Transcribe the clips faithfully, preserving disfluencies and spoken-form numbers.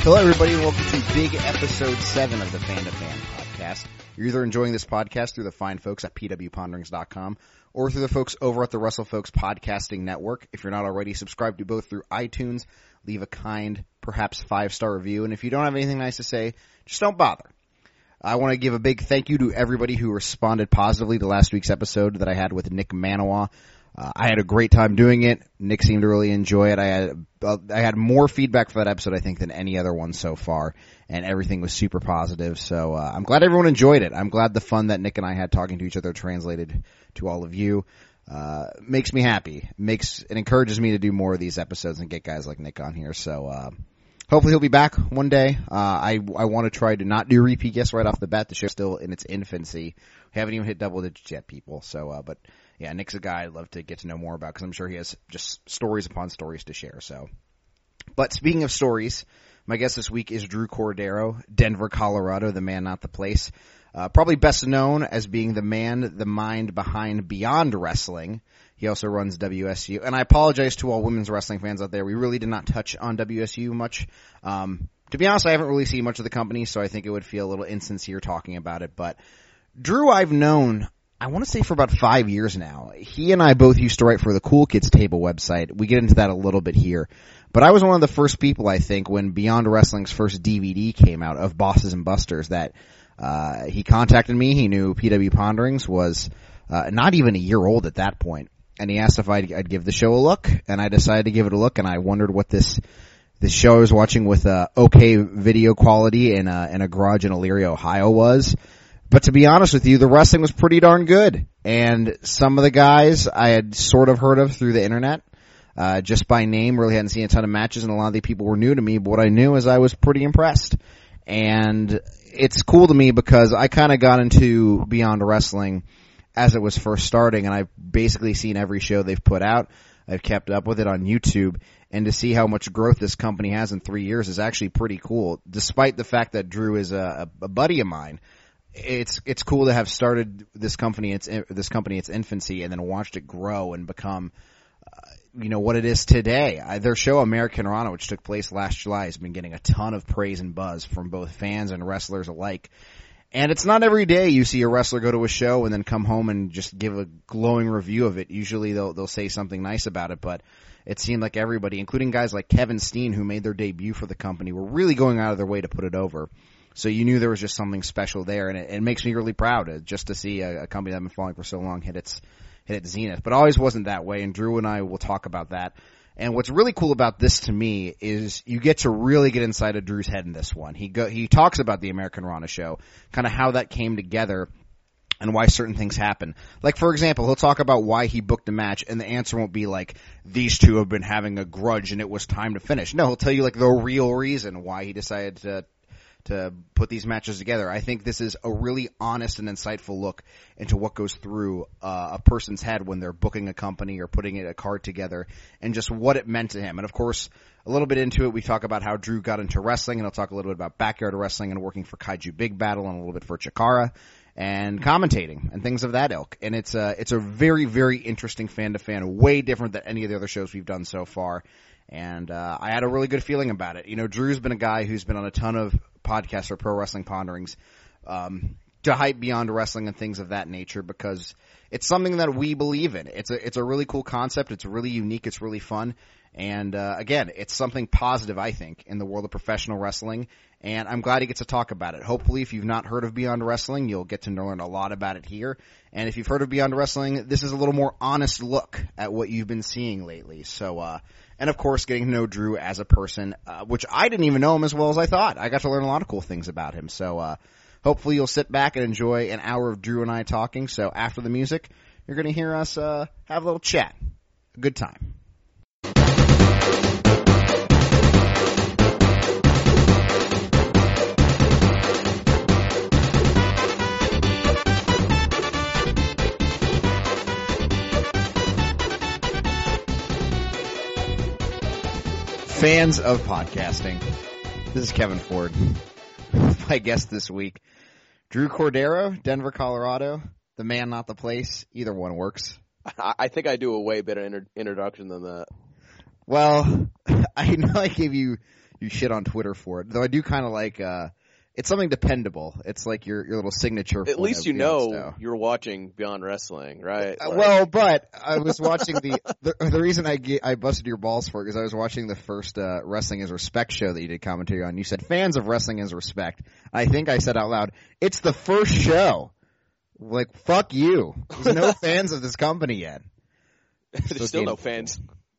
Hello, everybody, and welcome to big episode seven of the Fan to Fan podcast. You're either enjoying this podcast through the fine folks at p w ponderings dot com or through the folks over at the Russell Folks Podcasting Network. If you're not already, subscribe to both through iTunes, leave a kind, perhaps five-star review, and if you don't have anything nice to say, just don't bother. I want to give a big thank you to everybody who responded positively to last week's episode that I had with Nick Manawa. Uh, I had a great time doing it. Nick seemed to really enjoy it. I had uh, I had more feedback for that episode, I think, than any other one so far, and everything was super positive. So uh, I'm glad everyone enjoyed it. I'm glad the fun that Nick and I had talking to each other translated to all of you. Uh, makes me happy. Makes it encourages me to do more of these episodes and get guys like Nick on here. So uh, hopefully he'll be back one day. Uh, I I want to try to not do repeat guests right off the bat. The show's still in its infancy. We haven't even hit double digits yet, people. So, uh, but. Yeah, Nick's a guy I'd love to get to know more about because I'm sure he has just stories upon stories to share. So, but speaking of stories, my guest this week is Drew Cordero, Denver, Colorado, the man, not the place. Uh, probably best known as being the man, the mind behind Beyond Wrestling. He also runs W S U. And I apologize to all women's wrestling fans out there. We really did not touch on W S U much. Um, to be honest, I haven't really seen much of the company, so I think it would feel a little insincere talking about it. But Drew I've known, I want to say, for about five years now. He and I both used to write for the Cool Kids Table website. We get into that a little bit here. But I was one of the first people, I think, when Beyond Wrestling's first D V D came out of Bosses and Busters, that uh he contacted me. He knew P W Ponderings was uh not even a year old at that point. And he asked if I'd, I'd give the show a look. And I decided to give it a look. And I wondered what this this show I was watching with uh, okay video quality in a, in a garage in Elyria, Ohio was. But to be honest with you, the wrestling was pretty darn good. And some of the guys I had sort of heard of through the internet, uh, just by name, really hadn't seen a ton of matches, and a lot of the people were new to me, but what I knew is I was pretty impressed. And it's cool to me because I kind of got into Beyond Wrestling as it was first starting, and I've basically seen every show they've put out. I've kept up with it on YouTube, and to see how much growth this company has in three years is actually pretty cool, despite the fact that Drew is a, a buddy of mine. It's it's cool to have started this company its this company its infancy and then watched it grow and become uh, you know what it is today. I, their show American Rana, which took place last July, has been getting a ton of praise and buzz from both fans and wrestlers alike. And it's not every day you see a wrestler go to a show and then come home and just give a glowing review of it. Usually they'll they'll say something nice about it, but it seemed like everybody, including guys like Kevin Steen, who made their debut for the company, were really going out of their way to put it over. So you knew there was just something special there, and it, it makes me really proud uh, just to see a, a company that I've been following for so long hit its hit its zenith. But it always wasn't that way, and Drew and I will talk about that. And what's really cool about this to me is you get to really get inside of Drew's head in this one. He go, he talks about the American Rana show, kind of how that came together and why certain things happen. Like, for example, he'll talk about why he booked a match, and the answer won't be like, these two have been having a grudge and it was time to finish. No, he'll tell you like the real reason why he decided to to put these matches together. I think this is a really honest and insightful look into what goes through uh, a person's head when they're booking a company or putting a card together, and just what it meant to him. And of course, a little bit into it, we talk about how Drew got into wrestling, and I'll talk a little bit about backyard wrestling and working for Kaiju Big Battle, and a little bit for Chikara, and commentating and things of that ilk. And it's a, it's a very, very interesting fan-to-fan, way different than any of the other shows we've done so far. And uh, I had a really good feeling about it. You know, Drew's been a guy who's been on a ton of podcasts for Pro Wrestling Ponderings um, to hype Beyond Wrestling and things of that nature, because it's something that we believe in. It's a it's a really cool concept. It's really unique. It's really fun. And uh, again, it's something positive, I think, in the world of professional wrestling. And I'm glad he gets to talk about it. Hopefully, if you've not heard of Beyond Wrestling, you'll get to learn a lot about it here. And if you've heard of Beyond Wrestling, this is a little more honest look at what you've been seeing lately. So, uh, and of course, getting to know Drew as a person, uh, which I didn't even know him as well as I thought. I got to learn a lot of cool things about him. So, uh, hopefully you'll sit back and enjoy an hour of Drew and I talking. So after the music, you're going to hear us, uh, have a little chat. A good time. Fans of podcasting, this is Kevin Ford. My guest this week, Drew Cordero, Denver, Colorado. The man, not the place. Either one works. I think I do a way better inter- introduction than that. Well, I know I gave you you shit on Twitter for it. Though I do kind of like, uh, it's something dependable. It's like your your little signature. At least you know Stone. You're watching Beyond Wrestling, right? Uh, Like... Well, but I was watching the the, the reason I get, I busted your balls for it is I was watching the first uh, Wrestling is Respect show that you did commentary on. You said fans of Wrestling is Respect. I think I said out loud, it's the first show. Like, fuck you. There's no fans of this company yet. There's still no fans.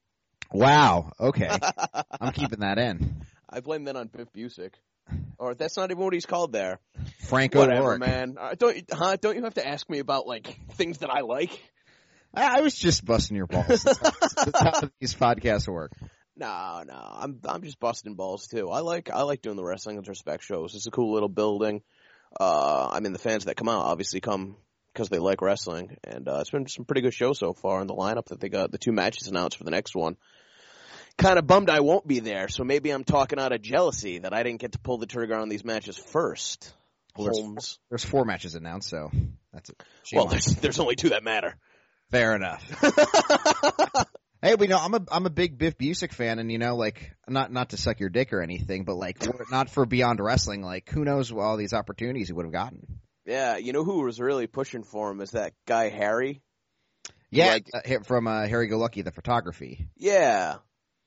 Wow. Okay. I'm keeping that in. I blame that on Biff Busick. Or that's not even what he's called there. Franco Whatever, Rourke. man. Uh, don't, huh? Don't you have to ask me about, like, things that I like? I, I was just busting your balls. That's how, that's how these podcasts work. No, no. I'm I'm just busting balls, too. I like I like doing the Wrestling with Respect shows. It's a cool little building. Uh, I mean, the fans that come out obviously come because they like wrestling. And uh, it's been some pretty good shows so far in the lineup that they got the two matches announced for the next one. Kind of bummed I won't be there, so maybe I'm talking out of jealousy that I didn't get to pull the trigger on these matches first. Well, there's, Holmes. There's four matches announced, so that's it. Shame Well, on there's you. there's only two that matter. Fair enough. Hey, but you know, I'm a I'm a big Biff Busick fan, and you know, like not not to suck your dick or anything, but like were it not for Beyond Wrestling, like who knows all these opportunities he would have gotten. Yeah, you know who was really pushing for him is that guy Harry. Yeah, Like- uh, from uh, Harry Go Lucky, the photography. Yeah.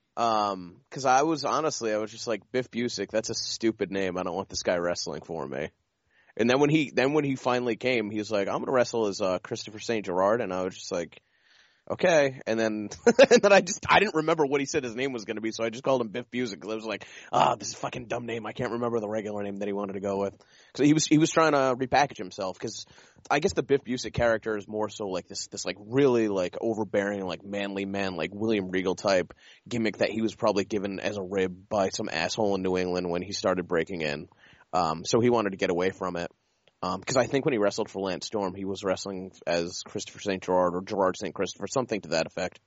Um, cause I was, honestly, I was just like, Biff Busick, that's a stupid name. I don't want this guy wrestling for me. And then when he, then when he finally came, he was like, I'm gonna wrestle as, uh, Christopher Saint Gerard. And I was just like, okay. And then, and then I just, I didn't remember what he said his name was gonna be, so I just called him Biff Busick. I was like, ah, oh, this is a fucking dumb name. I can't remember the regular name that he wanted to go with. Cause he was, he was trying to repackage himself, cause I guess the Biff Busick character is more so like this, this like really like overbearing, like manly man, like William Regal type gimmick that he was probably given as a rib by some asshole in New England when he started breaking in. Um, so he wanted to get away from it. Um, cause I think when he wrestled for Lance Storm, he was wrestling as Christopher Saint Gerard or Gerard Saint Christopher, something to that effect.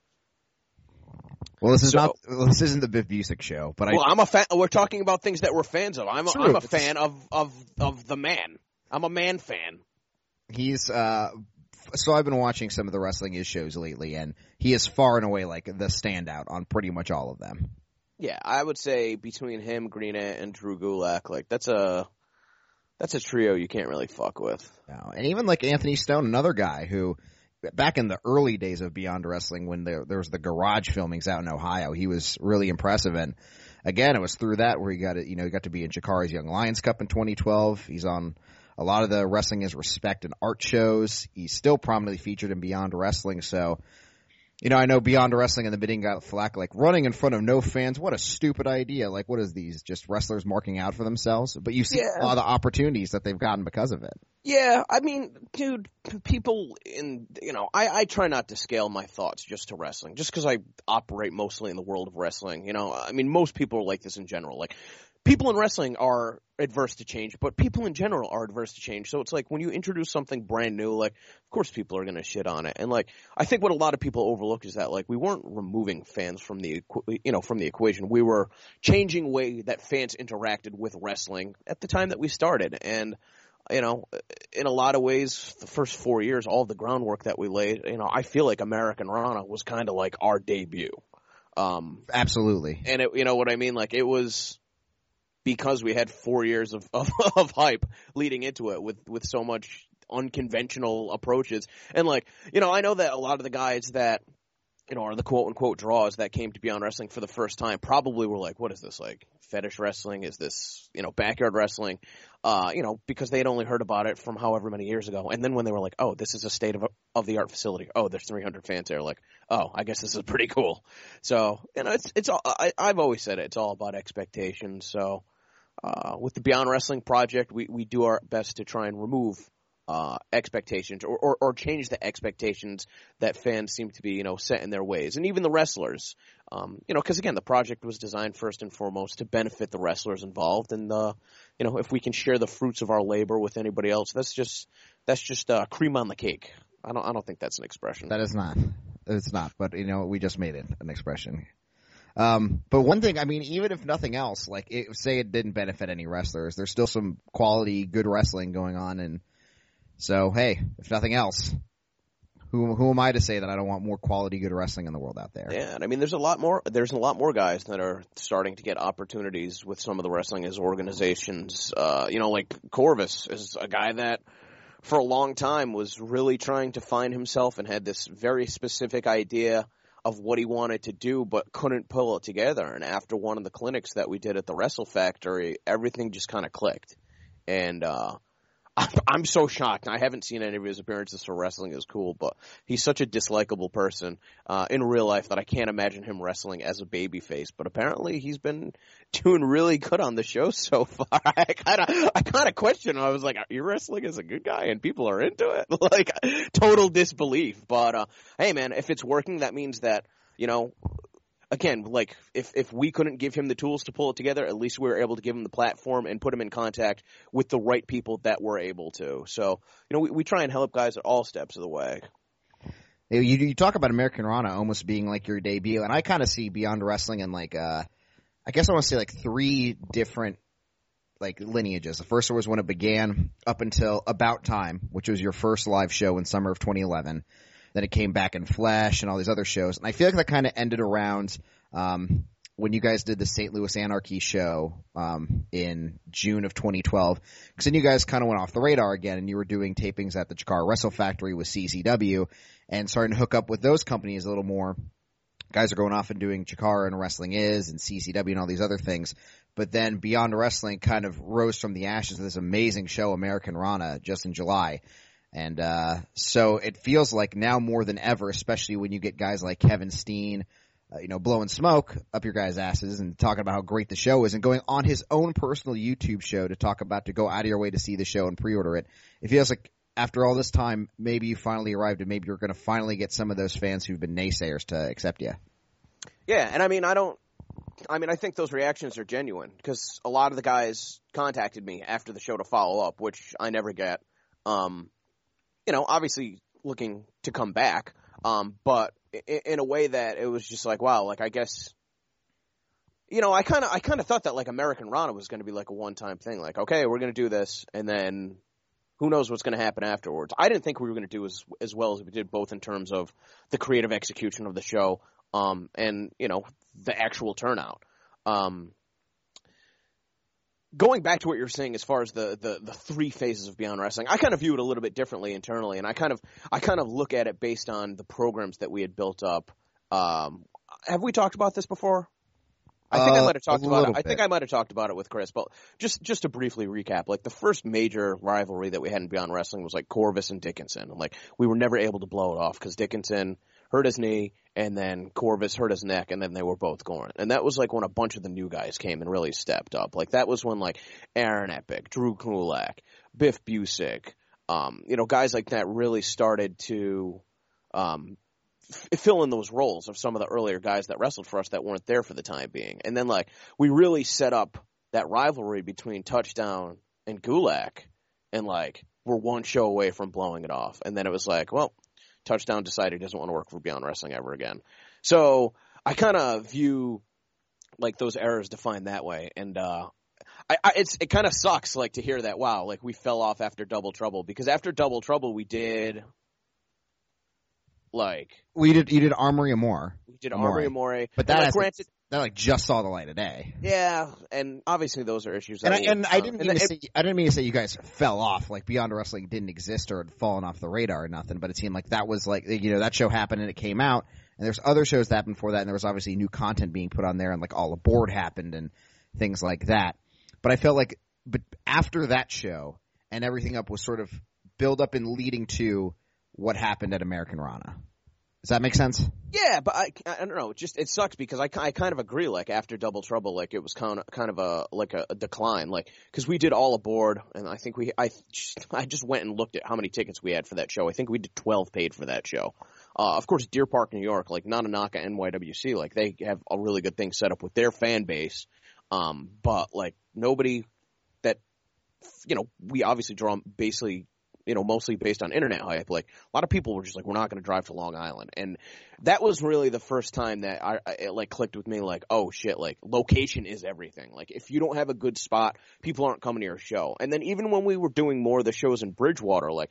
Well, this is So- not. Well, this isn't the Biff Busick show, but Well, I. I'm a fan. We're talking about things that we're fans of. I'm a, True, I'm a it's- fan of, of, of the man. I'm a man fan. He's uh. So I've been watching some of the Wrestling Is shows lately, and he is far and away like the standout on pretty much all of them. Yeah, I would say between him, Green Ant, and Drew Gulak, like that's a that's a trio you can't really fuck with. No. And even like Anthony Stone, another guy who, back in the early days of Beyond Wrestling, when there, there was the garage filmings out in Ohio, he was really impressive. And again, it was through that where he got it. You know, he got to be in Chikari's Young Lions Cup in twenty twelve. He's on a lot of the Wrestling Is Respect and art shows. He's still prominently featured in Beyond Wrestling. So, you know, I know Beyond Wrestling in the beginning got flack, like running in front of no fans. What a stupid idea. Like, what is these? Just wrestlers marking out for themselves? But you see Yeah. a lot of the opportunities that they've gotten because of it. Yeah, I mean, dude, people in, you know, I, I try not to scale my thoughts just to wrestling, just because I operate mostly in the world of wrestling. You know, I mean, most people are like this in general. Like, people in wrestling are adverse to change, but people in general are adverse to change. So it's like when you introduce something brand new, like, of course people are going to shit on it. And like, I think what a lot of people overlook is that like we weren't removing fans from the, equ- you know, from the equation. We were changing way that fans interacted with wrestling at the time that we started. And, you know, in a lot of ways, the first four years, all the groundwork that we laid, you know, I feel like American Rana was kind of like our debut. Um, Absolutely. and it, you know what I mean? Like it was because we had four years of, of, of hype leading into it with, with so much unconventional approaches. And like, you know, I know that a lot of the guys that, you know, are the quote unquote draws that came to Beyond Wrestling for the first time probably were like, what is this, like fetish wrestling? Is this, you know, backyard wrestling? Uh, you know, because they had only heard about it from however many years ago. And then when they were like, oh, this is a state of, of the art facility. Oh, there's three hundred fans there. Like, oh, I guess this is pretty cool. So, you know, it's, it's all, I, I've always said it, it's all about expectations. So, uh, with the Beyond Wrestling project, we, we do our best to try and remove Uh, expectations or, or, or change the expectations that fans seem to be, you know, set in their ways. And even the wrestlers, um, you know, because again, the project was designed first and foremost to benefit the wrestlers involved. And, uh, you know, if we can share the fruits of our labor with anybody else, that's just, that's just, uh, cream on the cake. I don't, I don't think that's an expression. That is not. It's not, but you know, we just made it an expression. Um, but one thing, I mean, even if nothing else, like it, say it didn't benefit any wrestlers, there's still some quality, good wrestling going on. And so, hey, if nothing else, Who who am I to say that I don't want more quality, good wrestling in the world out there? Yeah, and I mean, there's a lot more. There's a lot more guys that are starting to get opportunities with some of the wrestling as organizations. Uh, you know, like Corvus is a guy that, for a long time, was really trying to find himself and had this very specific idea of what he wanted to do, but couldn't pull it together. And after one of the clinics that we did at the Wrestle Factory, everything just kind of clicked. And uh, I'm so shocked. I haven't seen any of his appearances for Wrestling Is Cool, but he's such a dislikable person uh, in real life that I can't imagine him wrestling as a babyface. But apparently he's been doing really good on the show so far. I kind of I kind of question him. I was like, are you wrestling as a good guy and people are into it? Like, total disbelief. But, uh, hey, man, if it's working, that means that, you know, again, like, if, if we couldn't give him the tools to pull it together, at least we were able to give him the platform and put him in contact with the right people that were able to. So, you know, we, we try and help guys at all steps of the way. You, you talk about American Rana almost being like your debut, and I kind of see Beyond Wrestling in like, uh, I guess I want to say like three different like lineages. The first one was when it began up until About Time, which was your first live show in summer of twenty eleven. Then it came back in Flash and all these other shows. And I feel like that kind of ended around um, when you guys did the Saint Louis Anarchy show um, in June of twenty twelve. Because then you guys kind of went off the radar again, and you were doing tapings at the Chikara Wrestle Factory with C Z W and starting to hook up with those companies a little more. Guys are going off and doing Chikara and Wrestling Is and C C W and all these other things. But then Beyond Wrestling kind of rose from the ashes of this amazing show, American Rana, just in July. And uh so it feels like now more than ever, especially when you get guys like Kevin Steen, uh, you know, blowing smoke up your guys' asses and talking about how great the show is and going on his own personal YouTube show to talk about, to go out of your way to see the show and pre-order it. It feels like after all this time, maybe you finally arrived and maybe you're going to finally get some of those fans who've been naysayers to accept you. Yeah, and I mean, I don't, I mean, I think those reactions are genuine because a lot of the guys contacted me after the show to follow up, which I never get. Um, you know, obviously looking to come back, um, but in, in a way that it was just like, wow, like I guess, you know, I kind of, I kind of thought that like American Rana was going to be like a one-time thing, like, okay, we're going to do this, and then who knows what's going to happen afterwards. I didn't think we were going to do as as well as we did, both in terms of the creative execution of the show, um, and you know, the actual turnout. Um, Going back to what you're saying as far as the, the, the three phases of Beyond Wrestling, I kind of view it a little bit differently internally, and I kind of I kind of look at it based on the programs that we had built up. Um, have we talked about this before? I think uh, I might have talked about it. I think I might have talked about it with Chris, but just just to briefly recap, like the first major rivalry that we had in Beyond Wrestling was like Corvus and Dickinson. And like we were never able to blow it off because Dickinson hurt his knee, and then Corvus hurt his neck, and then they were both gone. And that was like when a bunch of the new guys came and really stepped up. Like that was when like Aaron Epic, Drew Kulak, Biff Busick, um, you know, guys like that really started to um, f- fill in those roles of some of the earlier guys that wrestled for us that weren't there for the time being. And then like we really set up that rivalry between Touchdown and Gulak, and like we're one show away from blowing it off. And then it was like, well, Touchdown decided he doesn't want to work for Beyond Wrestling ever again. So I kind of view like those eras defined that way. And, uh, I, I it's, it kind of sucks like to hear that, wow, like we fell off after Double Trouble, because after Double Trouble, we did like, we did, you did Armory Amore. We did Armory Amore. But that, like, granted, that like just saw the light of day. Yeah, and obviously those are issues. That and I, and I didn't mean and to it, say I didn't mean to say you guys fell off. Like Beyond Wrestling didn't exist or had fallen off the radar or nothing. But it seemed like that was like, you know, that show happened and it came out. And there's other shows that happened before that, and there was obviously new content being put on there, and like All Aboard happened and things like that. But I felt like, but after that show and everything up was sort of build up and leading to what happened at American Rana. Does that make sense? Yeah, but I, I don't know. Just it sucks because I, I kind of agree. Like after Double Trouble, like it was kind of kind of a like a, a decline. Like because we did All Aboard, and I think we I I just went and looked at how many tickets we had for that show. I think we did twelve paid for that show. Uh, of course, Deer Park, New York, like not a knock at N Y W C. Like they have a really good thing set up with their fan base. Um, but like nobody that you know we obviously draw basically. You know, mostly based on internet hype. Like a lot of people were just like, we're not going to drive to Long Island. And that was really the first time that I, I it like clicked with me like, oh shit, like location is everything. Like if you don't have a good spot, people aren't coming to your show. And then even when we were doing more of the shows in Bridgewater, like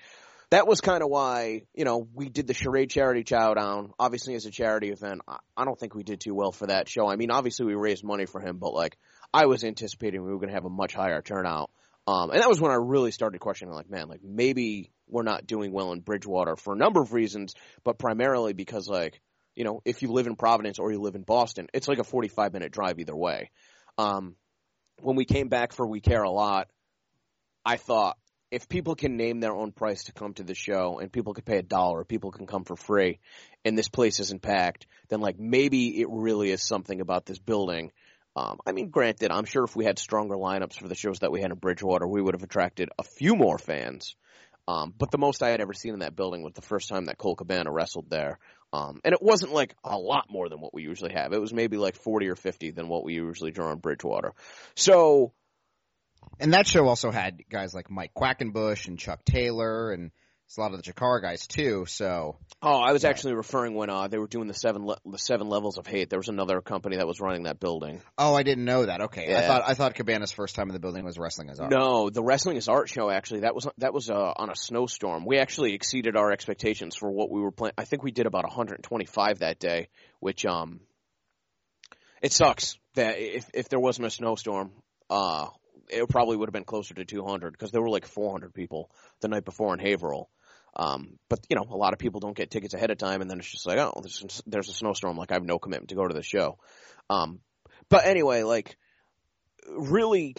that was kind of why, you know, we did the Charade Charity Chow Down. Obviously, as a charity event, I, I don't think we did too well for that show. I mean, obviously, we raised money for him, but, like, I was anticipating we were going to have a much higher turnout. Um, and that was when I really started questioning, like, man, like, maybe we're not doing well in Bridgewater for a number of reasons, but primarily because, like, you know, if you live in Providence or you live in Boston, it's like a forty-five minute drive either way. Um, when we came back for We Care a Lot, I thought, if people can name their own price to come to the show and people can pay a dollar, people can come for free, and this place isn't packed, then, like, maybe it really is something about this building. Um, I mean, granted, I'm sure if we had stronger lineups for the shows that we had in Bridgewater, we would have attracted a few more fans. Um, but the most I had ever seen in that building was the first time that Colt Cabana wrestled there. Um, and it wasn't like a lot more than what we usually have. It was maybe like forty or fifty than what we usually draw in Bridgewater. So, and that show also had guys like Mike Quackenbush and Chuck Taylor and a lot of the Chikara guys too. So, oh, I was yeah. actually referring when uh, they were doing the seven le- the seven levels of hate. There was another company that was running that building. Oh, I didn't know that. Okay, yeah. I thought I thought Cabana's first time in the building was Wrestling is Art. No, the Wrestling is Art show actually that was that was uh, on a snowstorm. We actually exceeded our expectations for what we were planning. I think we did about one hundred twenty-five that day, which um, it sucks that if if there wasn't a snowstorm, uh, it probably would have been closer to two hundred because there were like four hundred people the night before in Haverhill. Um, but, you know, a lot of people don't get tickets ahead of time, and then it's just like, oh, there's, there's a snowstorm. Like, I have no commitment to go to the show. Um, but anyway, like, really,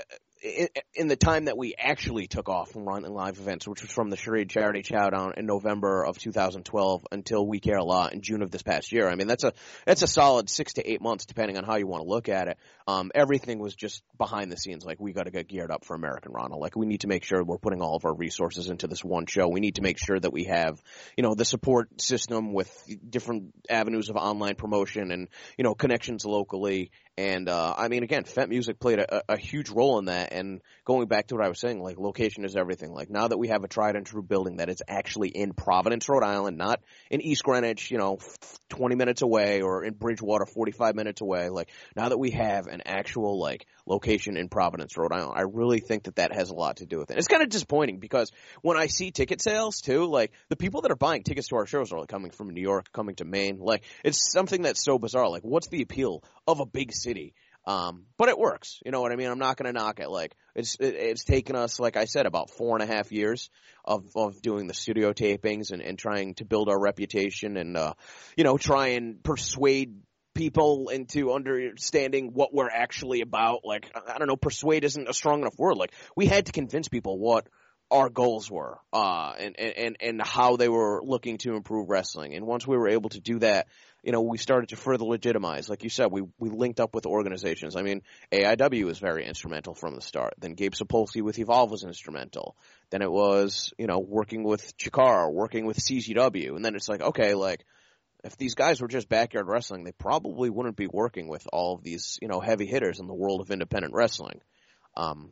in, in the time that we actually took off from running live events, which was from the Charade Charity Chow Down in November of two thousand twelve until We Care a Lot in June of this past year. I mean, that's a that's a solid six to eight months, depending on how you want to look at it. Um, everything was just behind the scenes. Like, we got to get geared up for American Rana. Like, we need to make sure we're putting all of our resources into this one show. We need to make sure that we have, you know, the support system with different avenues of online promotion and, you know, connections locally. And, uh, I mean, again, Fett Music played a, a huge role in that. And going back to what I was saying, like, location is everything. Like, now that we have a tried and true building that is actually in Providence, Rhode Island, not in East Greenwich, you know, twenty minutes away, or in Bridgewater, forty-five minutes away. Like, now that we have an actual, like, location in Providence, Rhode Island, I really think that that has a lot to do with it. It's kind of disappointing because when I see ticket sales, too, like, the people that are buying tickets to our shows are, like, coming from New York, coming to Maine. Like, it's something that's so bizarre. Like, what's the appeal of a big city? Um, but it works. You know what I mean? I'm not going to knock it. Like, it's, it, it's taken us, like I said, about four and a half years of, of doing the studio tapings and, and trying to build our reputation and, uh, you know, try and persuade people into understanding what we're actually about. Like, I don't know, persuade isn't a strong enough word. Like, we had to convince people what our goals were, uh, and, and, and how they were looking to improve wrestling. And once we were able to do that, you know, we started to further legitimize. Like you said, we, we linked up with organizations. I mean, A I W was very instrumental from the start. Then Gabe Sapolsky with Evolve was instrumental. Then it was, you know, working with Chikara, working with C Z W. And then it's like, okay, like, if these guys were just backyard wrestling, they probably wouldn't be working with all of these, you know, heavy hitters in the world of independent wrestling. Um,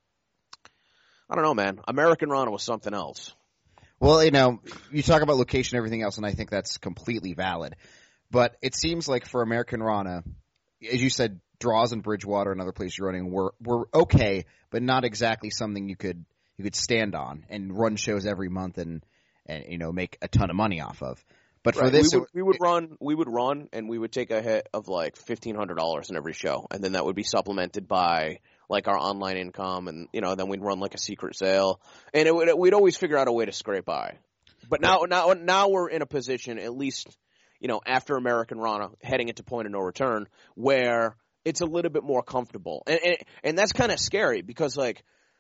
I don't know, man. American Rana was something else. Well, you know, you talk about location and everything else, and I think that's completely valid. But it seems like for American Rana, as you said, draws in Bridgewater and other places you're running were were okay, but not exactly something you could you could stand on and run shows every month and and you know make a ton of money off of. But for right. this, we would, it, we would run, we would run, and we would take a hit of like fifteen hundred dollars in every show, and then that would be supplemented by like our online income, and you know, then we'd run like a secret sale, and it would, we'd always figure out a way to scrape by. But now, now, now we're in a position, at least, you know, after American Rana, heading into Point of No Return, where it's a little bit more comfortable, and and, and that's kind of scary because like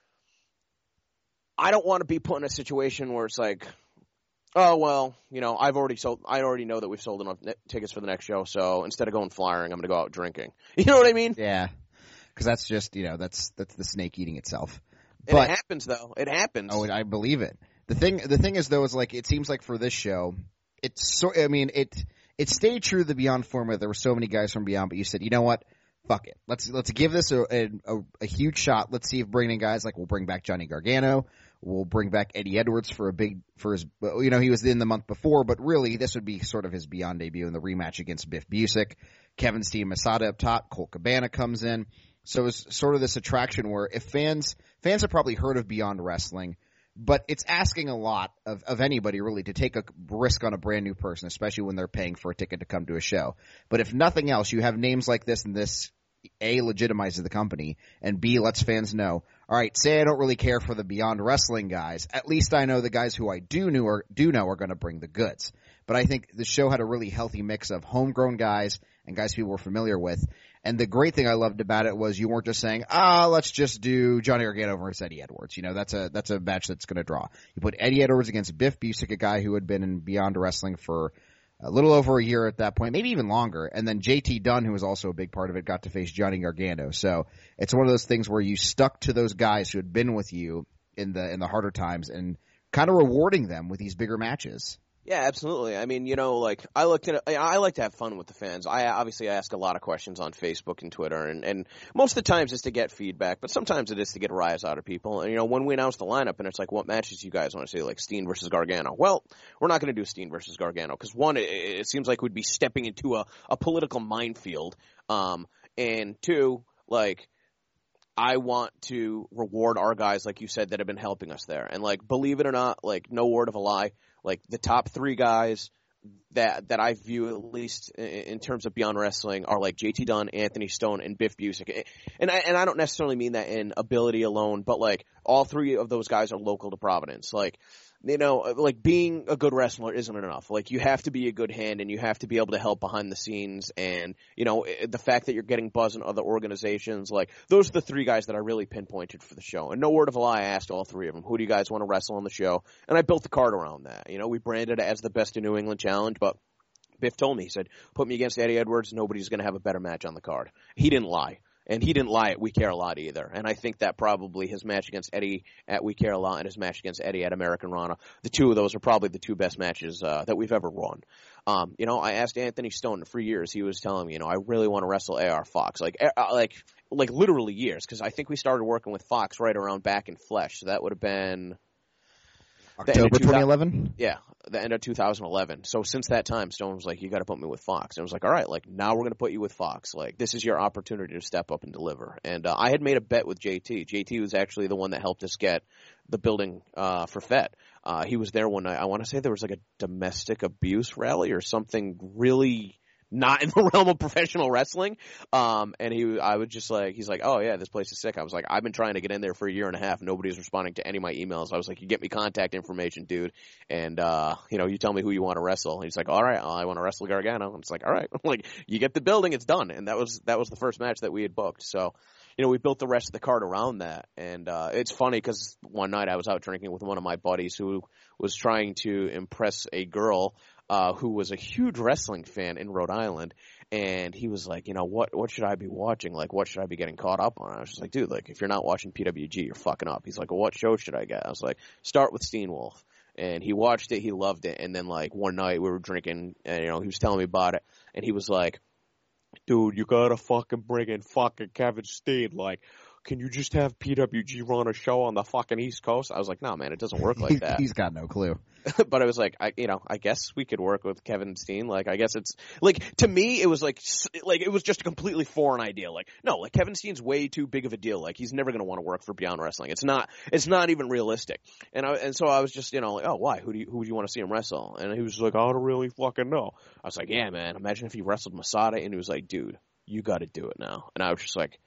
I don't want to be put in a situation where it's like, oh, well, you know, I've already sold, I already know that we've sold enough ne- tickets for the next show, so instead of going flyering, I'm going to go out drinking. You know what I mean? Yeah. Because that's just, you know, that's that's the snake eating itself. And but, it happens, though. It happens. Oh, I believe it. The thing the thing is, though, is like, it seems like for this show, it's so, I mean, it it stayed true to the Beyond format. There were so many guys from Beyond, but you said, you know what? Fuck it. Let's let's give this a, a, a huge shot. Let's see if bringing in guys like, we'll bring back Johnny Gargano. We'll bring back Eddie Edwards for a big, for his, you know, he was in the month before, but really this would be sort of his Beyond debut in the rematch against Biff Busick. Kevin Steen Masada up top. Colt Cabana comes in. So it's sort of this attraction where if fans, fans have probably heard of Beyond Wrestling, But it's asking a lot of, of anybody really to take a risk on a brand new person, especially when they're paying for a ticket to come to a show. But if nothing else, you have names like this and this A, legitimizes the company, and B, lets fans know, all right, say I don't really care for the Beyond Wrestling guys, at least I know the guys who I do know are, do know are going to bring the goods. But I think the show had a really healthy mix of homegrown guys and guys people were familiar with. And the great thing I loved about it was you weren't just saying, ah, let's just do Johnny Gargano versus Eddie Edwards. You know, that's a, that's a match that's going to draw. You put Eddie Edwards against Biff Busick, a guy who had been in Beyond Wrestling for a little over a year at that point, maybe even longer. And then J T Dunn, who was also a big part of it, got to face Johnny Gargano. So it's one of those things where you stuck to those guys who had been with you in the, in the harder times and kind of rewarding them with these bigger matches. Yeah, absolutely. I mean, you know, like I looked at it, I like to have fun with the fans. I obviously ask a lot of questions on Facebook and Twitter, and, and most of the times it's to get feedback, but sometimes it is to get a rise out of people. And, you know, when we announce the lineup and it's like, what matches you guys want to see, like Steen versus Gargano? Well, we're not going to do Steen versus Gargano because, one, it, it seems like we'd be stepping into a, a political minefield. Um, and two, like, I want to reward our guys, like you said, that have been helping us there. And, like, believe it or not, like, no word of a lie, like the top three guys that that I view, at least in, in terms of Beyond Wrestling, are like J T Dunn, Anthony Stone, and Biff Busick. And I, and I don't necessarily mean that in ability alone, but like all three of those guys are local to Providence. Like, you know, like being a good wrestler isn't enough. Like you have to be a good hand and you have to be able to help behind the scenes. And, you know, the fact that you're getting buzz in other organizations, like those are the three guys that I really pinpointed for the show. And no word of a lie, I asked all three of them, who do you guys want to wrestle on the show? And I built the card around that. You know, we branded it as the Best in New England Challenge, but Biff told me, he said, put me against Eddie Edwards, nobody's going to have a better match on the card. He didn't lie. And he didn't lie at We Care a Lot either. And I think that probably his match against Eddie at We Care a Lot and his match against Eddie at American Rana, the two of those are probably the two best matches uh, that we've ever run. Um, you know, I asked Anthony Stone for years. He was telling me, you know, I really want to wrestle A R Fox. Like, uh, like, like literally years. Because I think we started working with Fox right around Back in Flesh. So that would have been October twenty eleven? Yeah, the end of two thousand eleven. So since that time, Stone was like, you got to put me with Fox. And I was like, all right, like now we're going to put you with Fox. Like this is your opportunity to step up and deliver. And uh, I had made a bet with J T. J T was actually the one that helped us get the building uh, for F E T. Uh, he was there one night. I want to say there was like a domestic abuse rally or something really not in the realm of professional wrestling. Um, and he, I was just like, he's like, oh yeah, this place is sick. I was like, I've been trying to get in there for a year and a half. Nobody's responding to any of my emails. I was like, you get me contact information, dude. And, uh, you know, you tell me who you want to wrestle. And he's like, all right, I want to wrestle Gargano. And it's like, all right, like you get the building, it's done. And that was, that was the first match that we had booked. So, you know, we built the rest of the card around that. And, uh, it's funny because one night I was out drinking with one of my buddies who was trying to impress a girl Uh, who was a huge wrestling fan in Rhode Island, and he was like, you know, what what should I be watching? Like, what should I be getting caught up on? I was just like, dude, like, if you're not watching P W G, you're fucking up. He's like, well, what show should I get? I was like, start with Steenwolf. And he watched it, he loved it, and then, like, one night we were drinking, and, you know, he was telling me about it, and he was like, dude, you gotta fucking bring in fucking Kevin Steen, like, can you just have P W G run a show on the fucking East Coast? I was like, no, man, it doesn't work like that. He's got no clue. But I was like, I, you know, I guess we could work with Kevin Steen. Like, I guess it's like, to me, it was like, like, it was just a completely foreign idea. Like, no, like Kevin Steen's way too big of a deal. Like, he's never going to want to work for Beyond Wrestling. It's not, it's not even realistic. And I, and so I was just, you know, like, oh, why? Who do you, who would you want to see him wrestle? And he was like, I don't really fucking know. I was like, yeah, man, imagine if he wrestled Masada. And he was like, dude, you got to do it now. And I was just like,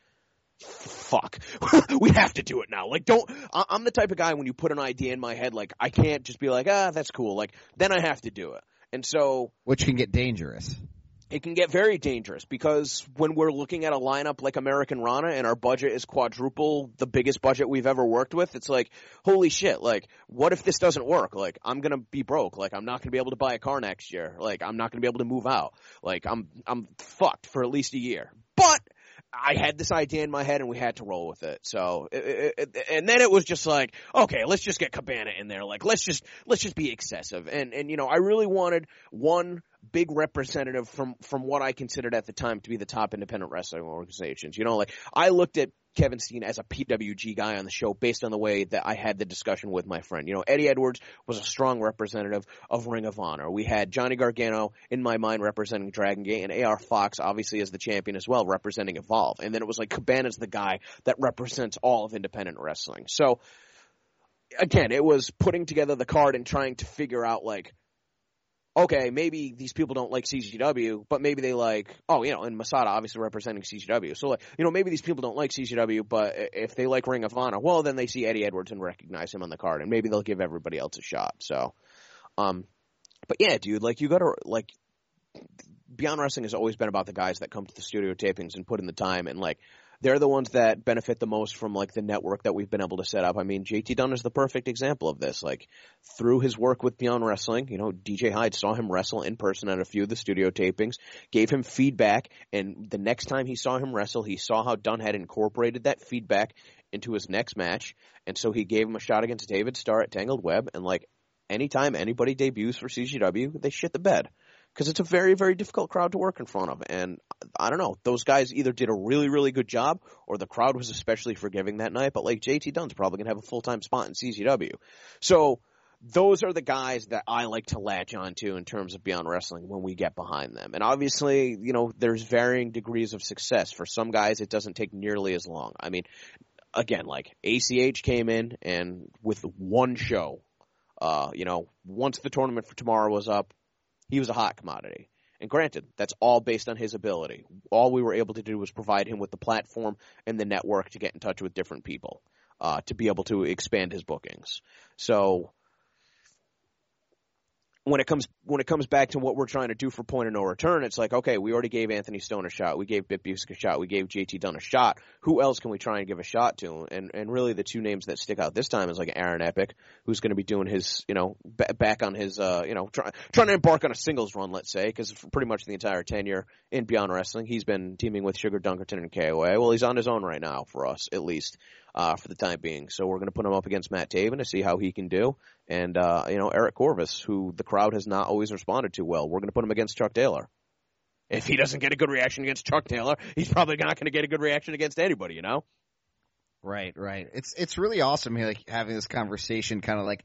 fuck, we have to do it now. Like, don't, I'm the type of guy when you put an idea in my head, like, I can't just be like, ah, that's cool. Like, then I have to do it. And so. Which can get dangerous. It can get very dangerous because when we're looking at a lineup like American Rana and our budget is quadruple the biggest budget we've ever worked with, it's like, holy shit, like, what if this doesn't work? Like, I'm going to be broke. Like, I'm not going to be able to buy a car next year. Like, I'm not going to be able to move out. Like, I'm, I'm fucked for at least a year. But I had this idea in my head and we had to roll with it. So, it, it, and then it was just like, okay, let's just get Cabana in there. Like, let's just, let's just be excessive. And, and, you know, I really wanted one big representative from, from what I considered at the time to be the top independent wrestling organizations. You know, like, I looked at Kevin Steen as a P W G guy on the show based on the way that I had the discussion with my friend. You know, Eddie Edwards was a strong representative of Ring of Honor. We had Johnny Gargano, in my mind, representing Dragon Gate, and A R Fox, obviously, as the champion as well, representing Evolve. And then it was like Cabana's the guy that represents all of independent wrestling. So, again, it was putting together the card and trying to figure out, like, okay, maybe these people don't like C Z W, but maybe they like, oh, you know, and Masada obviously representing C Z W. So, like, you know, maybe these people don't like C Z W, but if they like Ring of Honor, well, then they see Eddie Edwards and recognize him on the card, and maybe they'll give everybody else a shot. So, um, but yeah, dude, like, you gotta, like, Beyond Wrestling has always been about the guys that come to the studio tapings and put in the time, and, like, they're the ones that benefit the most from, like, the network that we've been able to set up. I mean, J T Dunn is the perfect example of this. Like, through his work with Beyond Wrestling, you know, D J Hyde saw him wrestle in person at a few of the studio tapings, gave him feedback, and the next time he saw him wrestle, he saw how Dunn had incorporated that feedback into his next match, and so he gave him a shot against David Starr at Tangled Web, and, like, anytime anybody debuts for C Z W, they shit the bed. Because it's a very, very difficult crowd to work in front of. And I don't know, those guys either did a really, really good job or the crowd was especially forgiving that night. But, like, J T Dunn's probably going to have a full-time spot in C Z W. So those are the guys that I like to latch on to in terms of Beyond Wrestling when we get behind them. And obviously, you know, there's varying degrees of success. For some guys, it doesn't take nearly as long. I mean, again, like, A C H came in and with one show, uh, you know, once the tournament for tomorrow was up, he was a hot commodity. And granted, that's all based on his ability. All we were able to do was provide him with the platform and the network to get in touch with different people, uh, to be able to expand his bookings. So when it comes when it comes back to what we're trying to do for Point of No Return, it's like, okay, we already gave Anthony Stone a shot. We gave Bit Busick a shot. We gave J T Dunn a shot. Who else can we try and give a shot to? And and really the two names that stick out this time is like Aaron Epic, who's going to be doing his, you know, b- back on his, uh, you know, try, trying to embark on a singles run, let's say, because for pretty much the entire tenure in Beyond Wrestling, he's been teaming with Sugar Dunkerton and K O A. Well, he's on his own right now for us, at least. Uh, for the time being. So we're going to put him up against Matt Taven to see how he can do. And, uh, you know, Eric Corvus, who the crowd has not always responded to well. We're going to put him against Chuck Taylor. If he doesn't get a good reaction against Chuck Taylor, he's probably not going to get a good reaction against anybody, you know? Right, right. It's it's really awesome, like, having this conversation, kind of like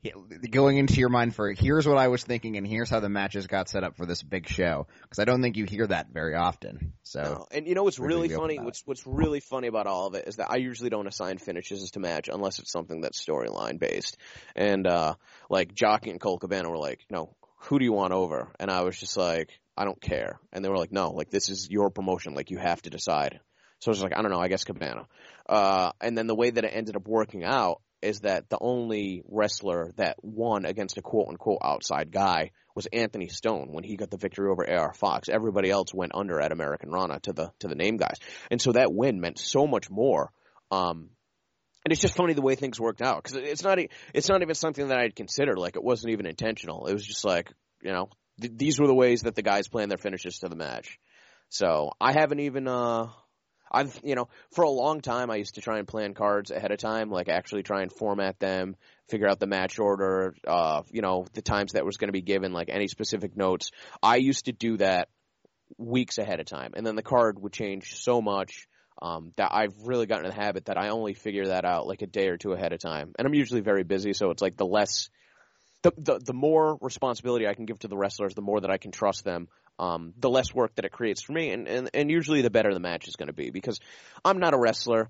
going into your mind for, here's what I was thinking and here's how the matches got set up for this big show. Because I don't think you hear that very often. So, no. And you know what's really funny? What's what's really funny about all of it is that I usually don't assign finishes to match unless it's something that's storyline based. And uh, like Jockey and Colt Cabana were like, no, who do you want over? And I was just like, I don't care. And they were like, no, like, this is your promotion. Like, you have to decide. So I was like, I don't know, I guess Cabana. Uh, and then the way that it ended up working out is that the only wrestler that won against a quote-unquote outside guy was Anthony Stone when he got the victory over A R Fox. Everybody else went under at American Rana to the to the name guys. And so that win meant so much more. Um, and it's just funny the way things worked out, because it's not it's not even something that I'd considered. Like, it wasn't even intentional. It was just like, you know, th- these were the ways that the guys planned their finishes to the match. So I haven't even uh, – I've, you know, for a long time, I used to try and plan cards ahead of time, like actually try and format them, figure out the match order, uh, you know, the times that was going to be given, like any specific notes. I used to do that weeks ahead of time, and then the card would change so much um, that I've really gotten in the habit that I only figure that out like a day or two ahead of time. And I'm usually very busy, so it's like the less, the the, the more responsibility I can give to the wrestlers, the more that I can trust them. Um, the less work that it creates for me, and, and, and usually the better the match is going to be, because I'm not a wrestler.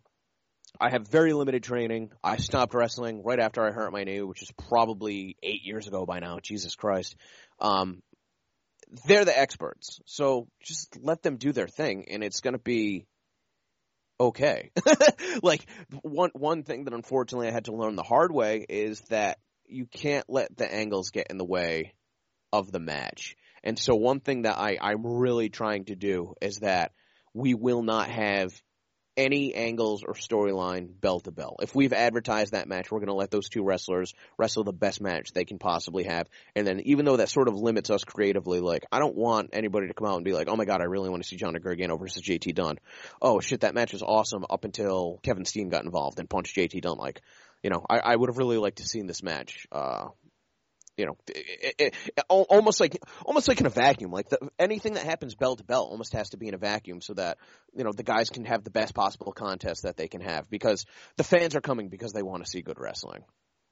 I have very limited training. I stopped wrestling right after I hurt my knee, which is probably eight years ago by now. Jesus Christ. Um, they're the experts, so just let them do their thing, and it's going to be okay. Like, one one thing that unfortunately I had to learn the hard way is that you can't let the angles get in the way of the match. And so one thing that I, I'm really trying to do is that we will not have any angles or storyline bell to bell. If we've advertised that match, we're going to let those two wrestlers wrestle the best match they can possibly have. And then even though that sort of limits us creatively, like, I don't want anybody to come out and be like, oh my God, I really want to see Johnny Gargano versus J T Dunn. Oh shit, that match was awesome up until Kevin Steen got involved and punched J T Dunn. Like, you know, I, I would have really liked to see this match, uh, You know, it, it, it, almost like almost like in a vacuum. Like the, anything that happens bell to bell almost has to be in a vacuum, so that, you know, the guys can have the best possible contest that they can have, because the fans are coming because they want to see good wrestling.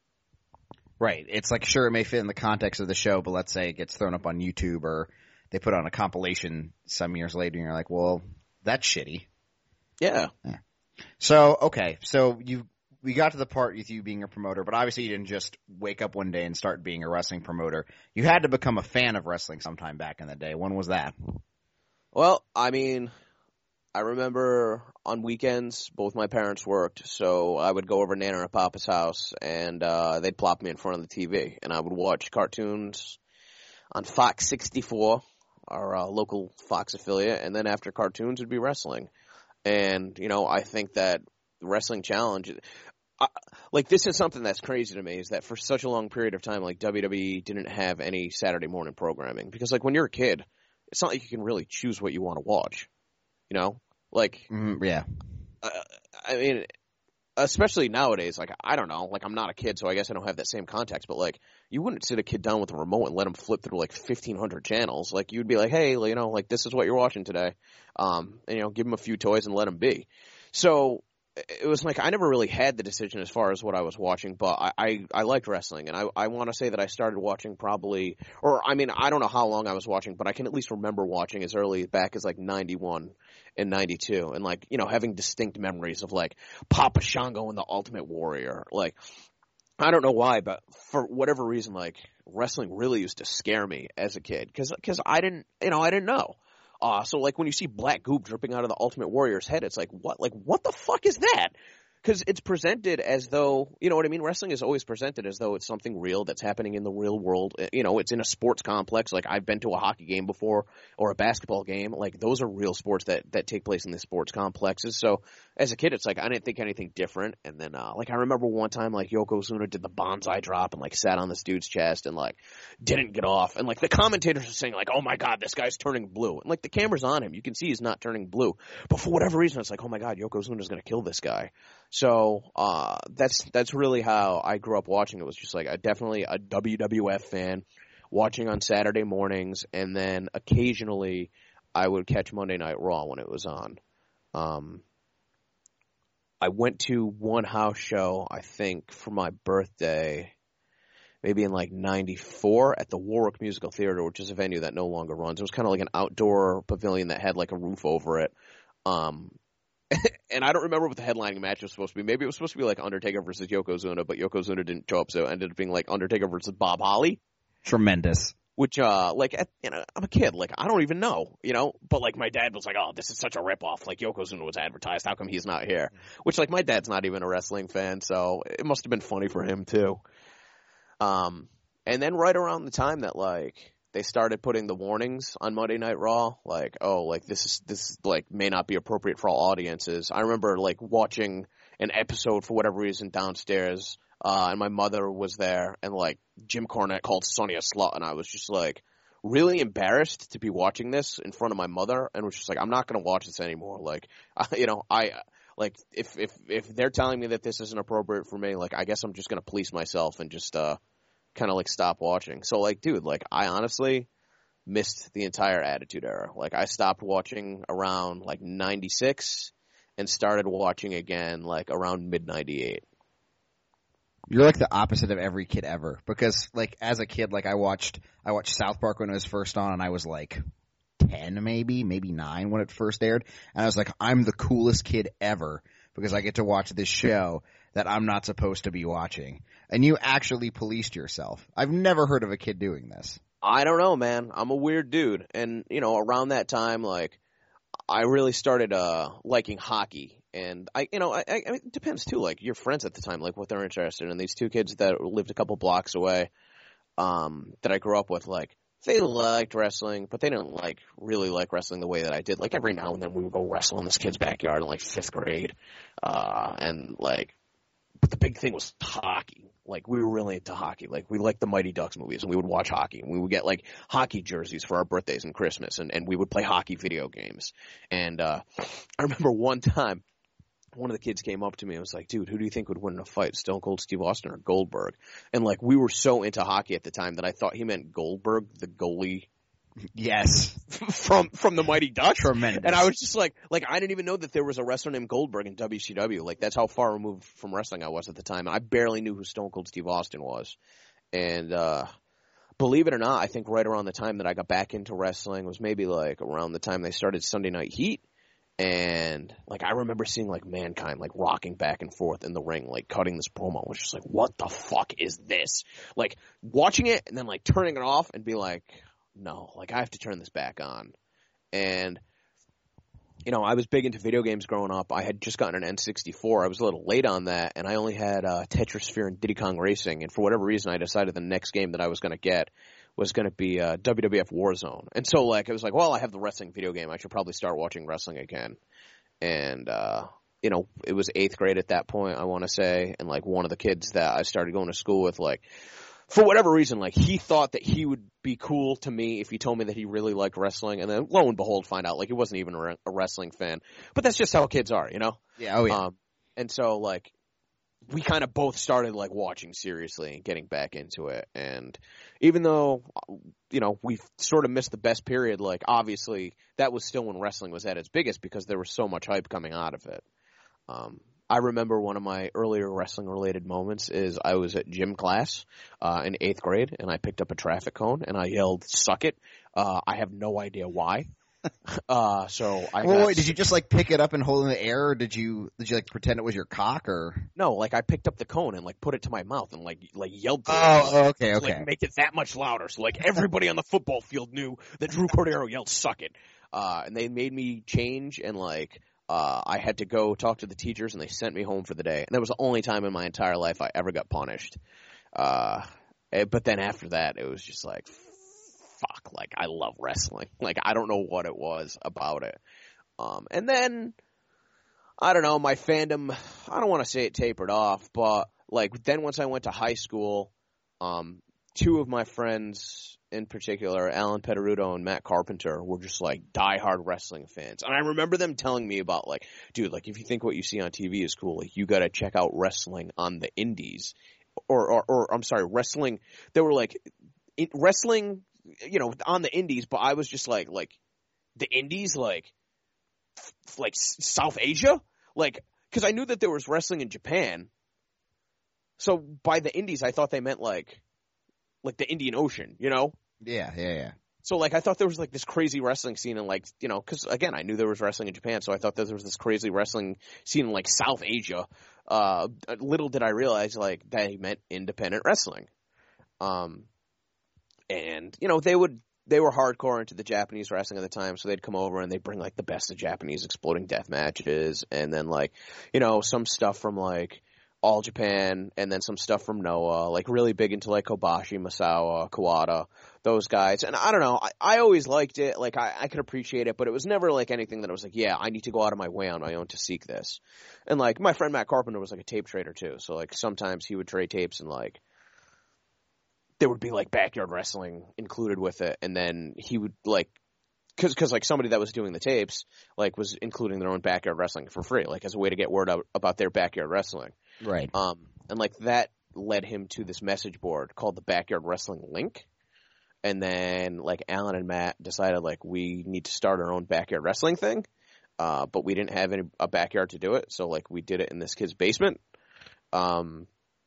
Right. It's like, sure, it may fit in the context of the show, but let's say it gets thrown up on YouTube or they put on a compilation some years later, and you're like, well, that's shitty. Yeah. yeah. So okay, so you we got to the part with you being a promoter, but obviously you didn't just wake up one day and start being a wrestling promoter. You had to become a fan of wrestling sometime back in the day. When was that? Well, I mean, I remember on weekends, both my parents worked, so I would go over to Nana or Papa's house, and uh, they'd plop me in front of the T V, and I would watch cartoons on Fox sixty-four, our uh, local Fox affiliate, and then after cartoons would be wrestling. And, you know, I think that Wrestling Challenge, I, like, this is something that's crazy to me, is that for such a long period of time, like, W W E didn't have any Saturday morning programming. Because, like, when you're a kid, it's not like you can really choose what you want to watch. You know? Like, Mm, yeah. uh, I mean, especially nowadays, like, I don't know, like, I'm not a kid, so I guess I don't have that same context, but, like, you wouldn't sit a kid down with a remote and let him flip through, like, fifteen hundred channels. Like, you'd be like, hey, you know, like, this is what you're watching today. Um, and, you know, give him a few toys and let him be. So, it was like I never really had the decision as far as what I was watching, but I, I, I liked wrestling, and I, I want to say that I started watching probably, or I mean, I don't know how long I was watching, but I can at least remember watching as early back as like ninety-one and ninety-two, and like, you know, having distinct memories of like Papa Shango and the Ultimate Warrior. Like, I don't know why, but for whatever reason, like, wrestling really used to scare me as a kid, because because I didn't, you know, I didn't know. Uh, so, like, when you see black goop dripping out of the Ultimate Warrior's head, it's like, what? Like, what the fuck is that? Because it's presented as though, you know what I mean? Wrestling is always presented as though it's something real that's happening in the real world. You know, it's in a sports complex. Like, I've been to a hockey game before, or a basketball game. Like, those are real sports that, that take place in the sports complexes. So, as a kid, it's like, I didn't think anything different. And then, uh, like, I remember one time, like, Yokozuna did the bonsai drop and, like, sat on this dude's chest and, like, didn't get off. And, like, the commentators are saying, like, oh my God, this guy's turning blue. And, like, the camera's on him. You can see he's not turning blue. But for whatever reason, it's like, oh my God, Yokozuna's going to kill this guy. So, uh, that's, that's really how I grew up watching. It was just like a, definitely a W W F fan watching on Saturday mornings. And then occasionally I would catch Monday Night Raw when it was on. Um, I went to one house show, I think, for my birthday, maybe in like ninety-four at the Warwick Musical Theater, which is a venue that no longer runs. It was kind of like an outdoor pavilion that had like a roof over it. Um, and I don't remember what the headlining match was supposed to be. Maybe it was supposed to be like Undertaker versus Yokozuna, but Yokozuna didn't show up, so it ended up being like Undertaker versus Bob Holly. Tremendous. Which, uh, like, at, you know, I'm a kid. Like, I don't even know, you know? But, like, my dad was like, oh, this is such a ripoff. Like, Yokozuna was advertised. How come he's not here? Which, like, my dad's not even a wrestling fan, so it must have been funny for him, too. Um, and then right around the time that, like, they started putting the warnings on Monday Night Raw, like, oh, like, this is, this, like, may not be appropriate for all audiences. I remember, like, watching an episode for whatever reason downstairs, uh, and my mother was there, and, like, Jim Cornette called Sonny a slut, and I was just, like, really embarrassed to be watching this in front of my mother, and was just like, I'm not going to watch this anymore. Like, I, you know, I, like, if, if, if they're telling me that this isn't appropriate for me, like, I guess I'm just going to police myself and just, uh, kind of like stop watching. So like, dude, like I honestly missed the entire Attitude Era. Like I stopped watching around like ninety-six and started watching again like around mid ninety-eight. You're like the opposite of every kid ever, because like as a kid, like I watched, I watched South Park when it was first on, and I was like ten, maybe, maybe nine when it first aired, and I was like, I'm the coolest kid ever because I get to watch this show that I'm not supposed to be watching. And you actually policed yourself. I've never heard of a kid doing this. I don't know, man. I'm a weird dude. And, you know, around that time, like, I really started uh liking hockey. And, I, you know, I, I, I mean, it depends, too. Like, your friends at the time, like, what they're interested in. These two kids that lived a couple blocks away um, that I grew up with, like, they liked wrestling, but they didn't, like, really like wrestling the way that I did. Like, every now and then we would go wrestle in this kid's backyard in, like, fifth grade. Uh, and, like, but the big thing was hockey. Like, we were really into hockey. Like, we liked the Mighty Ducks movies, and we would watch hockey. And we would get, like, hockey jerseys for our birthdays and Christmas, and, and we would play hockey video games. And uh, I remember one time, one of the kids came up to me and was like, dude, who do you think would win in a fight, Stone Cold Steve Austin or Goldberg? And, like, we were so into hockey at the time that I thought he meant Goldberg, the goalie. Yes. from from the Mighty Ducks. Tremendous. And I was just like, like I didn't even know that there was a wrestler named Goldberg in W C W. Like, that's how far removed from wrestling I was at the time. I barely knew who Stone Cold Steve Austin was. And uh believe it or not, I think right around the time that I got back into wrestling was maybe like around the time they started Sunday Night Heat. And, like, I remember seeing, like, Mankind, like, rocking back and forth in the ring, like, cutting this promo. I was just like, what the fuck is this? Like, watching it and then, like, turning it off and be like, no, like, I have to turn this back on. And, you know, I was big into video games growing up. I had just gotten an N sixty-four. I was a little late on that, and I only had uh, Tetrisphere and Diddy Kong Racing. And for whatever reason, I decided the next game that I was going to get was going to be uh, W W F Warzone. And so, like, I was like, well, I have the wrestling video game. I should probably start watching wrestling again. And, uh, you know, it was eighth grade at that point, I want to say. And, like, one of the kids that I started going to school with, like, for whatever reason, like, he thought that he would be cool to me if he told me that he really liked wrestling. And then, lo and behold, find out, like, he wasn't even a wrestling fan. But that's just how kids are, you know? Yeah, oh yeah. Um, and so, like, we kind of both started, like, watching seriously and getting back into it. And even though, you know, we sort of missed the best period, like, obviously, that was still when wrestling was at its biggest because there was so much hype coming out of it. Um, I remember one of my earlier wrestling-related moments is I was at gym class uh, in eighth grade, and I picked up a traffic cone, and I yelled, "Suck it." Uh, I have no idea why. Uh, so I well, got, wait, did you just like pick it up and hold it in the air, or did you did you like pretend it was your cock, or no? Like I picked up the cone and like put it to my mouth and like like yelled. To oh, it, like, okay, to, okay. Like make it that much louder, so like everybody on the football field knew that Drew Cordero yelled "Suck it," uh, and they made me change and like uh, I had to go talk to the teachers and they sent me home for the day. And that was the only time in my entire life I ever got punished. Uh, but then after that, it was just like. Fuck, like, I love wrestling. Like, I don't know what it was about it. Um, and then, I don't know, my fandom, I don't want to say it tapered off, but, like, then once I went to high school, um, two of my friends in particular, Alan Pederuto and Matt Carpenter, were just, like, diehard wrestling fans. And I remember them telling me about, like, dude, like, if you think what you see on T V is cool, like, you gotta check out wrestling on the indies. Or, or, or I'm sorry, wrestling, they were, like, it, wrestling... you know, on the indies, but I was just like, like, the indies, like, f- like South Asia? Like, because I knew that there was wrestling in Japan. So by the indies, I thought they meant, like, like the Indian Ocean, you know? Yeah, yeah, yeah. So, like, I thought there was, like, this crazy wrestling scene in, like, you know, because, again, I knew there was wrestling in Japan, so I thought that there was this crazy wrestling scene in, like, South Asia. Uh, little did I realize, like, they meant independent wrestling. Um... And, you know, they would, they were hardcore into the Japanese wrestling at the time, so they'd come over and they'd bring, like, the best of Japanese exploding death matches, and then, like, you know, some stuff from, like, All Japan, and then some stuff from Noah, like, really big into, like, Kobashi, Masawa, Kawada, those guys. And I don't know, I, I always liked it, like, I, I could appreciate it, but it was never, like, anything that I was like, yeah, I need to go out of my way on my own to seek this. And, like, my friend Matt Carpenter was, like, a tape trader, too, so, like, sometimes he would trade tapes and, like, there would be, like, backyard wrestling included with it, and then he would, like, because, cause, like, somebody that was doing the tapes, like, was including their own backyard wrestling for free, like, as a way to get word out about their backyard wrestling. Right. Um, and, like, that led him to this message board called the Backyard Wrestling Link, and then, like, Alan and Matt decided, like, we need to start our own backyard wrestling thing, uh, but we didn't have any, a backyard to do it, so, like, we did it in this kid's basement. Um...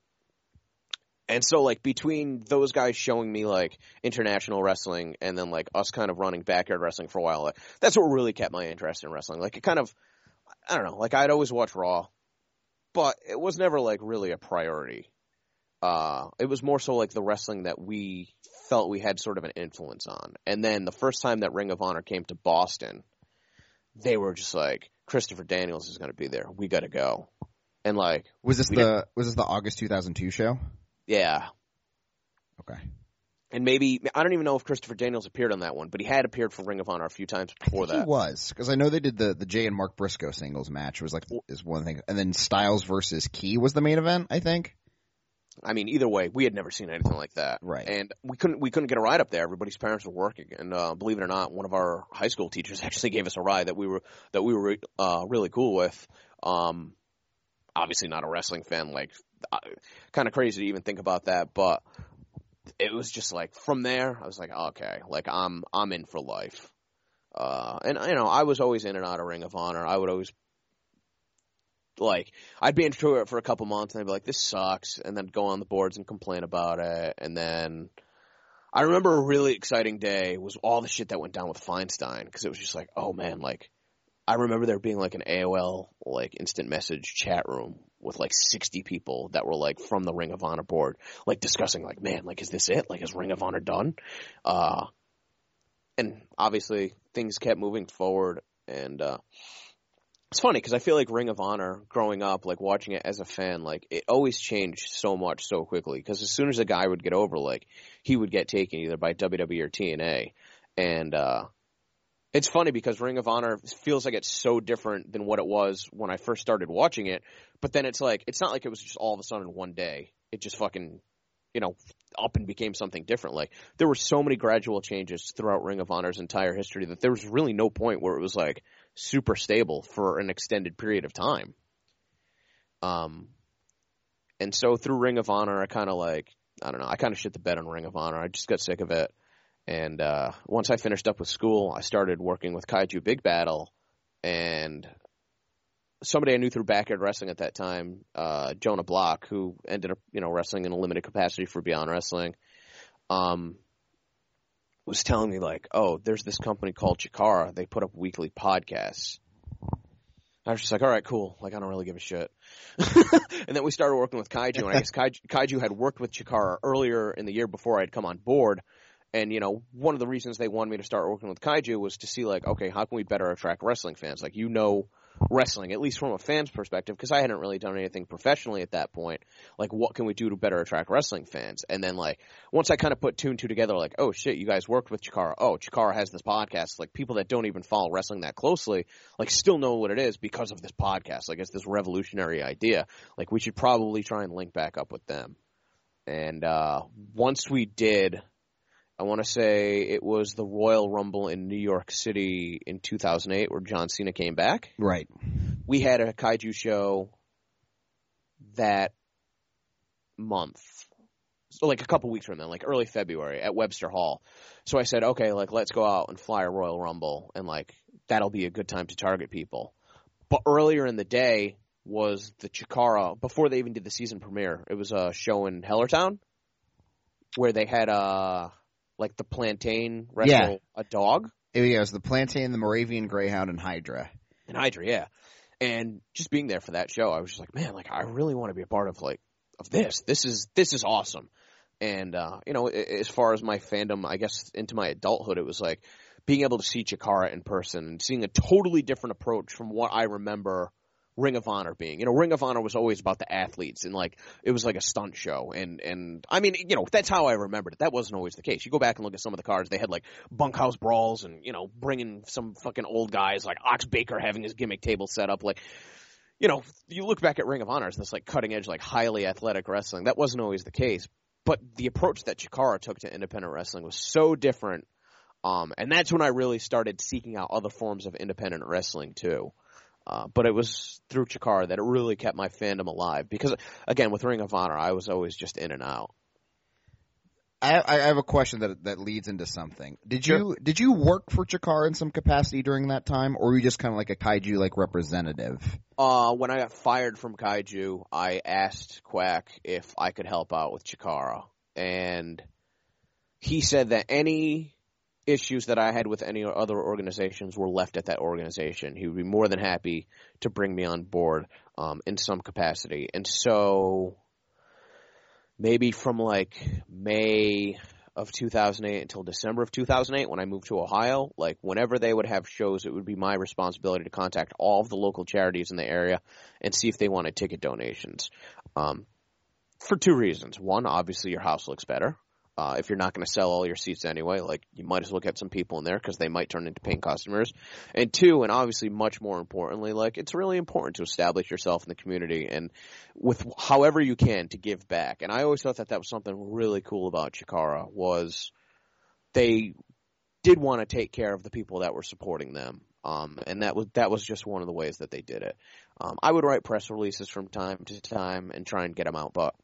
And so, like, between those guys showing me, like, international wrestling and then, like, us kind of running backyard wrestling for a while, like, that's what really kept my interest in wrestling. Like, it kind of, I don't know, like, I'd always watch Raw, but it was never, like, really a priority. Uh, it was more so, like, the wrestling that we felt we had sort of an influence on. And then the first time that Ring of Honor came to Boston, they were just like, Christopher Daniels is going to be there. We got to go. And, like... Was this the was this the August two thousand two show? Yeah. Okay. And maybe, I don't even know if Christopher Daniels appeared on that one, but he had appeared for Ring of Honor a few times before I think that. He was, because I know they did the, the Jay and Mark Briscoe singles match was like, is one thing. And then Styles versus Key was the main event, I think. I mean, either way, we had never seen anything like that. Right. And we couldn't, we couldn't get a ride up there. Everybody's parents were working. And, uh, believe it or not, one of our high school teachers actually gave us a ride that we were, that we were, uh, really cool with. Um, obviously not a wrestling fan, like, uh, kind of crazy to even think about that, but it was just like, from there, I was like, okay, like, I'm, I'm in for life. Uh, and, you know, I was always in and out of Ring of Honor. I would always, like, I'd be into it for a couple months, and I'd be like, this sucks, and then go on the boards and complain about it, and then I remember a really exciting day was all the shit that went down with Feinstein, because it was just like, oh, man, like, I remember there being like an A O L like instant message chat room with like sixty people that were like from the Ring of Honor board, like discussing like, man, like, is this it? Like, is Ring of Honor done? Uh, and obviously things kept moving forward. And, uh, it's funny because I feel like Ring of Honor growing up, like watching it as a fan, like it always changed so much so quickly. Because as soon as a guy would get over, like he would get taken either by W W E or T N A. And, uh, it's funny because Ring of Honor feels like it's so different than what it was when I first started watching it. But then it's like, it's not like it was just all of a sudden one day. It just fucking, you know, up and became something different. Like there were so many gradual changes throughout Ring of Honor's entire history that there was really no point where it was like super stable for an extended period of time. Um, and so through Ring of Honor, I kind of like, I don't know, I kind of shit the bed on Ring of Honor. I just got sick of it. And uh, once I finished up with school, I started working with Kaiju Big Battel, and somebody I knew through Backyard Wrestling at that time, uh, Jonah Block, who ended up, you know, wrestling in a limited capacity for Beyond Wrestling, um, was telling me like, oh, there's this company called Chikara. They put up weekly podcasts. I was just like, all right, cool. Like, I don't really give a shit. And then we started working with Kaiju, and I guess Kaiju, Kaiju had worked with Chikara earlier in the year before I had come on board. And, you know, one of the reasons they wanted me to start working with Kaiju was to see, like, okay, how can we better attract wrestling fans? Like, you know wrestling, at least from a fan's perspective, because I hadn't really done anything professionally at that point. Like, what can we do to better attract wrestling fans? And then, like, once I kind of put two and two together, like, oh, shit, you guys worked with Chikara. Oh, Chikara has this podcast. Like, people that don't even follow wrestling that closely, like, still know what it is because of this podcast. Like, it's this revolutionary idea. Like, we should probably try and link back up with them. And uh, once we did, I want to say it was the Royal Rumble in New York City in two thousand eight where John Cena came back. Right. We had a Kaiju show that month. So like a couple weeks from then, like early February at Webster Hall. So I said, okay, like let's go out and fly a Royal Rumble, and like that'll be a good time to target people. But earlier in the day was the Chikara, before they even did the season premiere, it was a show in Hellertown where they had a... like the Plantain wrestle yeah. a dog. It, yeah, it was the Plantain, the Moravian Greyhound, and Hydra. And Hydra, yeah. And just being there for that show, I was just like, man, like I really want to be a part of like of this. This is this is awesome. And uh, you know, as far as my fandom, I guess into my adulthood, it was like being able to see Chikara in person and seeing a totally different approach from what I remember Ring of Honor being. You know, Ring of Honor was always about the athletes, and like it was like a stunt show, and and I mean, you know, that's how I remembered it. That wasn't always the case. You go back and look at some of the cards, they had like bunkhouse brawls, and you know, bringing some fucking old guys like Ox Baker having his gimmick table set up. Like, you know, you look back at Ring of Honor as this like cutting edge, like highly athletic wrestling. That wasn't always the case, but the approach that Chikara took to independent wrestling was so different. Um, and that's when I really started seeking out other forms of independent wrestling too. Uh, but it was through Chikara that it really kept my fandom alive. Because, again, with Ring of Honor, I was always just in and out. I, I have a question that that leads into something. Did Sure. you did you work for Chikara in some capacity during that time, or were you just kind of like a Kaiju like representative? Uh, when I got fired from Kaiju, I asked Quack if I could help out with Chikara. And he said that any issues that I had with any other organizations were left at that organization. He would be more than happy to bring me on board um, in some capacity. And so maybe from like May of two thousand eight until December of two thousand eight when I moved to Ohio, like whenever they would have shows, it would be my responsibility to contact all of the local charities in the area and see if they wanted ticket donations. Um, for two reasons. One, obviously your house looks better. Uh, if you're not going to sell all your seats anyway, like you might as well get some people in there because they might turn into paying customers. And two, and obviously much more importantly, like it's really important to establish yourself in the community and with however you can to give back. And I always thought that that was something really cool about Chikara was they did want to take care of the people that were supporting them. Um, and that was that was just one of the ways that they did it. Um, I would write press releases from time to time and try and get them out, but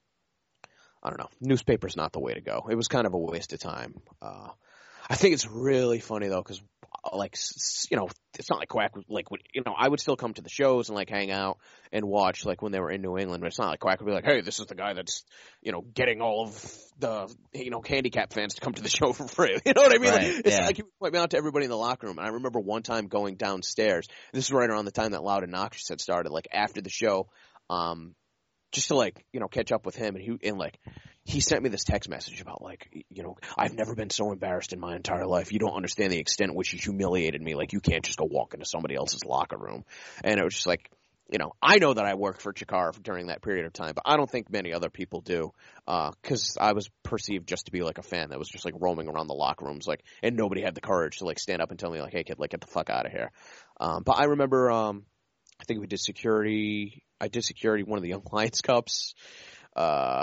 I don't know. Newspaper's not the way to go. It was kind of a waste of time. Uh, I think it's really funny, though, because like, you know, it's not like Quack, like, you know, I would still come to the shows and, like, hang out and watch, like, when they were in New England, but it's not like Quack would be like, hey, this is the guy that's, you know, getting all of the, you know, handicap fans to come to the show for free. You know what I mean? Right, like, it's yeah. like he would point me out to everybody in the locker room. And I remember one time going downstairs. This is right around the time that Loud and Noxious had started, like, after the show, um, just to, like, you know, catch up with him. And he, and, like, he sent me this text message about, like, you know, I've never been so embarrassed in my entire life. You don't understand the extent in which he humiliated me. Like, you can't just go walk into somebody else's locker room. And it was just like, you know, I know that I worked for Chikara during that period of time, but I don't think many other people do, because uh, I was perceived just to be, like, a fan that was just, like, roaming around the locker rooms, like, and nobody had the courage to, like, stand up and tell me, like, hey, kid, like, get the fuck out of here. Um, but I remember, um, I think we did security. I did security one of the Young Lions Cups. Uh,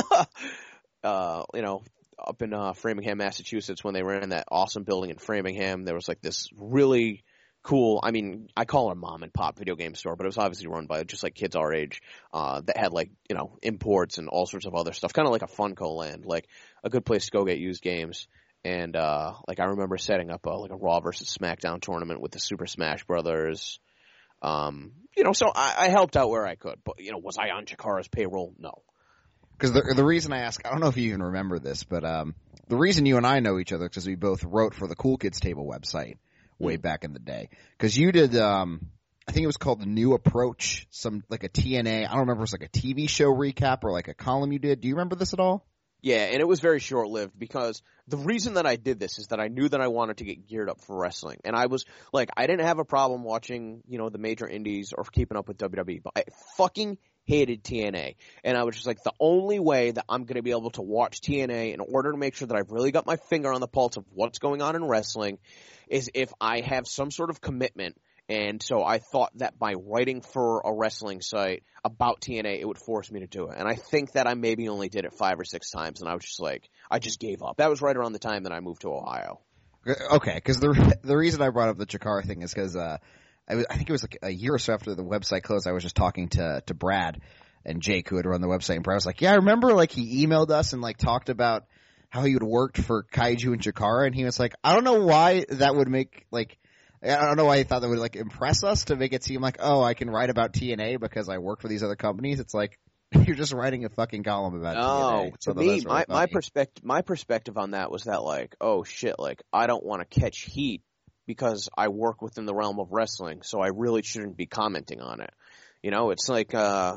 uh, you know, up in uh, Framingham, Massachusetts, when they were in that awesome building in Framingham, there was like this really cool, I mean, I call it a mom and pop video game store, but it was obviously run by just like kids our age, uh, that had like, you know, imports and all sorts of other stuff, kind of like a Funko land, like a good place to go get used games. And, uh, like I remember setting up a, like a Raw versus SmackDown tournament with the Super Smash Brothers. Um, you know, so I, I helped out where I could, but, you know, was I on Chikara's payroll? No. Because the the reason I ask, I don't know if you even remember this, but um, the reason you and I know each other is because we both wrote for the Cool Kids Table website way mm. back in the day. Because you did, um, I think it was called The New Approach, some like a T N A. I don't remember if it was like a T V show recap or like a column you did. Do you remember this at all? Yeah, and it was very short-lived because the reason that I did this is that I knew that I wanted to get geared up for wrestling. And I was, like, I didn't have a problem watching, you know, the major indies or keeping up with W W E, but I fucking hated T N A. And I was just like, the only way that I'm going to be able to watch T N A in order to make sure that I've really got my finger on the pulse of what's going on in wrestling is if I have some sort of commitment. And so I thought that by writing for a wrestling site about T N A, it would force me to do it. And I think that I maybe only did it five or six times, and I was just like, I just gave up. That was right around the time that I moved to Ohio. Okay, because the the reason I brought up the Chikara thing is because uh, I, was, I think it was like a year or so after the website closed, I was just talking to, to Brad and Jake, who had run the website, and Brad was like, yeah, I remember like he emailed us and like talked about how he had worked for Kaiju and Chikara, and he was like, I don't know why that would make like – I don't know why he thought that would like impress us to make it seem like, oh, I can write about T N A because I work for these other companies. It's like you're just writing a fucking column about oh, T N A. So to me, really my, my perspective, my perspective on that was that like, oh shit, like I don't want to catch heat because I work within the realm of wrestling, so I really shouldn't be commenting on it. You know, it's like, uh,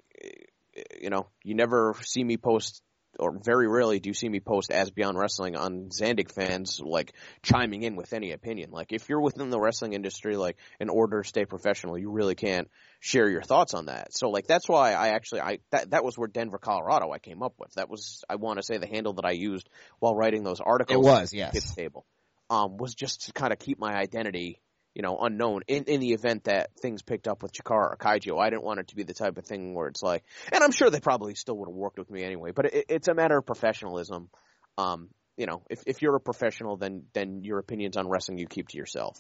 you know, you never see me post. Or very rarely do you see me post As Beyond Wrestling on Zandig fans, like, chiming in with any opinion. Like, if you're within the wrestling industry, like, in order to stay professional, you really can't share your thoughts on that. So, like, that's why I actually, I that, that was where Denver, Colorado I came up with. That was, I want to say, the handle that I used while writing those articles. It was, yes. Kids Table, um, was just to kind of keep my identity, you know, unknown in, in the event that things picked up with Chikara or Kaiju. I didn't want it to be the type of thing where it's like, and I'm sure they probably still would have worked with me anyway, but it, it's a matter of professionalism. Um, you know, if, if you're a professional, then, then your opinions on wrestling you keep to yourself.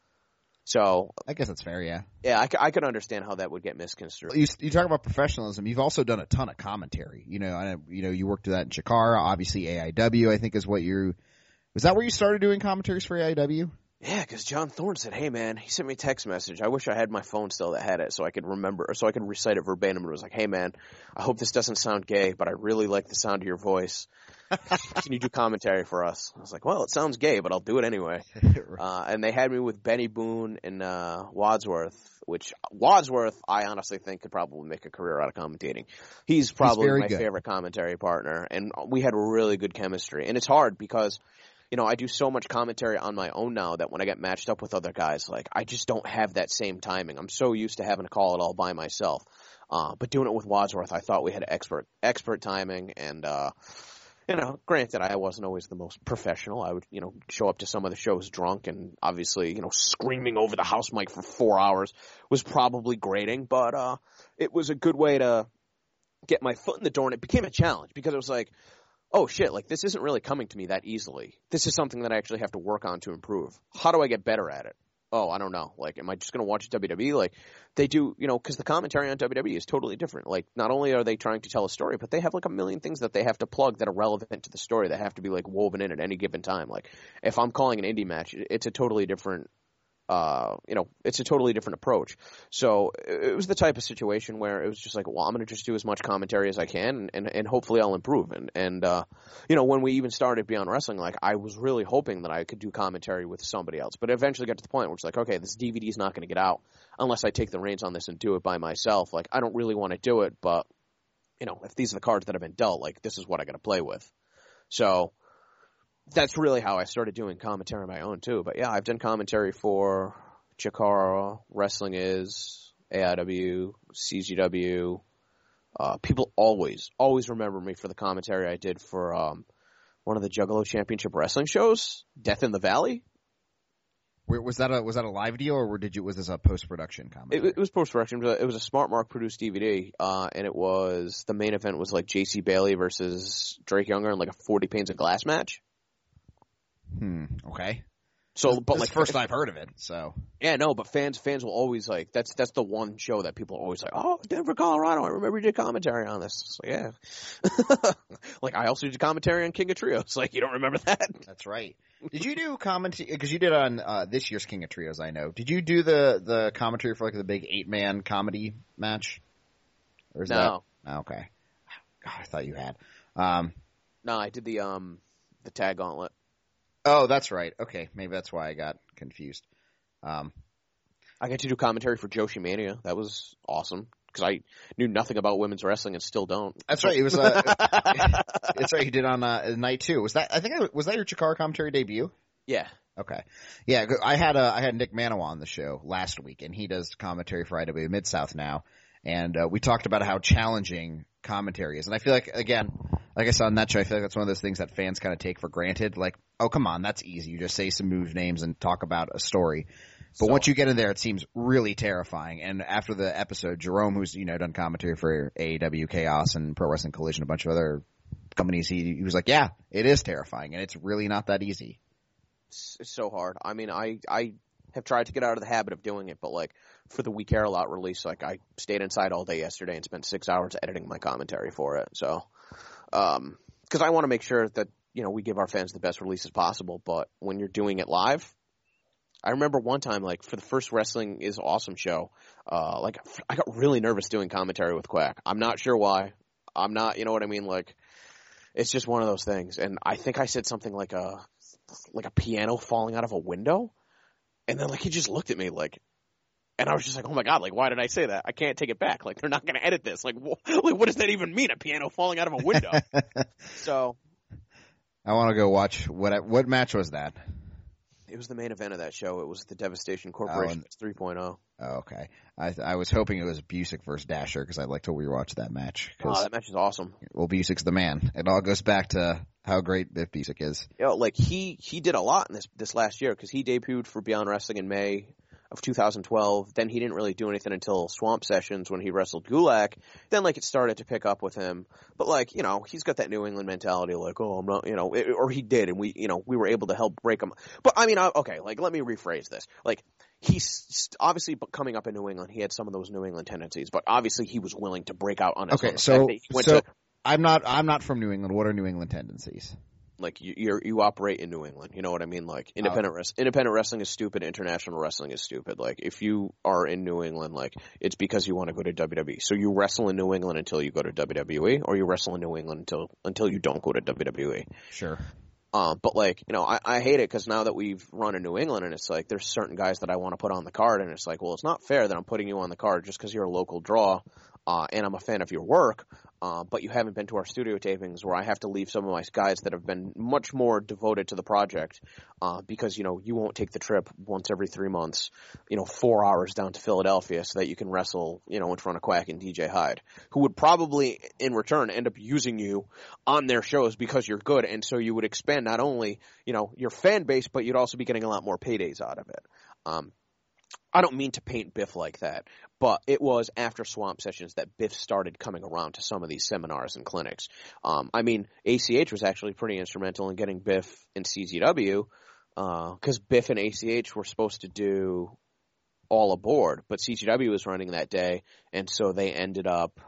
So I guess that's fair. Yeah. Yeah. I, I could understand how that would get misconstrued. You, you talk about professionalism. You've also done a ton of commentary. You know, I, you know, you worked with that in Chikara, obviously A I W, I think is what you, was that where you started doing commentaries for A I W? Yeah, because John Thorne said, hey, man, he sent me a text message. I wish I had my phone still that had it so I could remember, or so I could recite it verbatim. It was like, hey, man, I hope this doesn't sound gay, but I really like the sound of your voice. Can you do commentary for us? I was like, well, it sounds gay, but I'll do it anyway. Uh, and they had me with Benny Boone and uh, Wadsworth, which Wadsworth, I honestly think, could probably make a career out of commentating. He's probably He's my good. favorite commentary partner, and we had really good chemistry. And it's hard because – you know, I do so much commentary on my own now that when I get matched up with other guys, like, I just don't have that same timing. I'm so used to having to call it all by myself. Uh, but doing it with Wadsworth, I thought we had expert, expert timing. And, uh, you know, granted, I wasn't always the most professional. I would, you know, show up to some of the shows drunk and obviously, you know, screaming over the house mic for four hours was probably grating. But, uh, it was a good way to get my foot in the door, and it became a challenge because it was like, oh shit, like this isn't really coming to me that easily. This is something that I actually have to work on to improve. How do I get better at it? oh, I don't know. Like, am I just going to watch W W E? Like, they do, you know, because the commentary on W W E is totally different. Like, not only are they trying to tell a story, but they have like a million things that they have to plug that are relevant to the story that have to be like woven in at any given time. Like, if I'm calling an indie match, it's a totally different, uh, you know, it's a totally different approach. So it was the type of situation where it was just like, well, I'm going to just do as much commentary as I can, and, and hopefully I'll improve. And, and, uh, you know, when we even started Beyond Wrestling, like, I was really hoping that I could do commentary with somebody else, but it eventually got to the point where it's like, okay, this D V D is not going to get out unless I take the reins on this and do it by myself. Like, I don't really want to do it, but, you know, if these are the cards that have been dealt, like, this is what I got to play with. So that's really how I started doing commentary on my own too. But yeah, I've done commentary for Chikara, Wrestling Is, A I W, C G W. Uh, people always, always remember me for the commentary I did for um, one of the Juggalo Championship Wrestling shows, Death in the Valley. Where, was that a was that a live deal, or did you was this a post production commentary? It, it was post production. It was a Smart Mark produced D V D, uh, and it was the main event was like J C Bailey versus Drake Younger in like a forty panes of glass match. Hmm. Okay. So, this, but this like is the first I've heard of it. So yeah, no, but fans fans will always like that's that's the one show that people are always like, oh, Denver, Colorado. I remember you did commentary on this. So, yeah. Like I also did commentary on King of Trios. Like you don't remember that? That's right. Did you do commentary because you did on uh, this year's King of Trios? I know. Did you do the the commentary for like the big eight man comedy match? Or is no. That... Oh, okay. God, I thought you had. Um, no, I did the um the tag gauntlet. Oh, that's right. Okay, maybe that's why I got confused. Um, I got to do commentary for Joshi Mania. That was awesome because I knew nothing about women's wrestling and still don't. That's right. It was. Uh, that's right. You did on uh, night two. Was that? I think it, was that your Chikara commentary debut? Yeah. Okay. Yeah, I had uh, I had Nick Manoa on the show last week, and he does commentary for I W Mid South now, and uh, we talked about how challenging commentary is, and I feel like again. Like I said on that show, I feel like that's one of those things that fans kind of take for granted. Like, oh, come on, that's easy. You just say some move names and talk about a story. But so, once you get in there, it seems really terrifying. And after the episode, Jerome, who's, you know, done commentary for A E W Chaos and Pro Wrestling Collision, a bunch of other companies, he, he was like, yeah, it is terrifying. And it's really not that easy. It's, it's so hard. I mean, I, I have tried to get out of the habit of doing it, but like for the We Care A Lot release, like I stayed inside all day yesterday and spent six hours editing my commentary for it. So. Um, cause I want to make sure that, you know, we give our fans the best releases possible, but when you're doing it live, I remember one time, like for the first Wrestling Is Awesome show, uh, like I got really nervous doing commentary with Quack. I'm not sure why. I'm not, you know what I mean? Like, it's just one of those things. And I think I said something like a, like a piano falling out of a window. And then like, he just looked at me like, and I was just like, oh my God, like, why did I say that? I can't take it back. Like, they're not going to edit this. Like, wh- like, what does that even mean? A piano falling out of a window? So. I want to go watch, what What match was that? It was the main event of that show. It was the Devastation Corporation. It's three point oh. Oh, okay. I I was hoping it was Busick versus Dasher because I'd like to rewatch that match. Oh, that match is awesome. Well, Busick's the man. It all goes back to how great Biff Busick is. You know, like, he, he did a lot in this, this last year because he debuted for Beyond Wrestling in May of two thousand twelve. Then he didn't really do anything until Swamp Sessions when he wrestled Gulak. Then, like, it started to pick up with him. But, like, you know, he's got that New England mentality, like, oh, I'm not, you know, it, or he did, and we, you know, we were able to help break him. But, I mean, I, okay, like, let me rephrase this. Like, he's obviously coming up in New England, he had some of those New England tendencies, but obviously he was willing to break out on his okay, own. So, so to, I'm not, I'm not from New England. What are New England tendencies? Like, you you're, you operate in New England. You know what I mean? Like, independent, oh. res- independent wrestling is stupid. International wrestling is stupid. Like, if you are in New England, like, it's because you want to go to W W E. So you wrestle in New England until you go to W W E, or you wrestle in New England until until you don't go to W W E. Sure. Um, but, like, you know, I, I hate it because now that we've run in New England, and it's like there's certain guys that I want to put on the card, and it's like, well, it's not fair that I'm putting you on the card just because you're a local draw, uh, and I'm a fan of your work. Uh, but you haven't been to our studio tapings where I have to leave some of my guys that have been much more devoted to the project uh, because, you know, you won't take the trip once every three months, you know, four hours down to Philadelphia so that you can wrestle, you know, in front of Quack and D J Hyde, who would probably in return end up using you on their shows because you're good. And so you would expand not only, you know, your fan base, but you'd also be getting a lot more paydays out of it. Um, I don't mean to paint Biff like that, but it was after Swamp Sessions that Biff started coming around to some of these seminars and clinics. Um, I mean, A C H was actually pretty instrumental in getting Biff in C Z W because uh, Biff and A C H were supposed to do All Aboard, but C G W was running that day, and so they ended up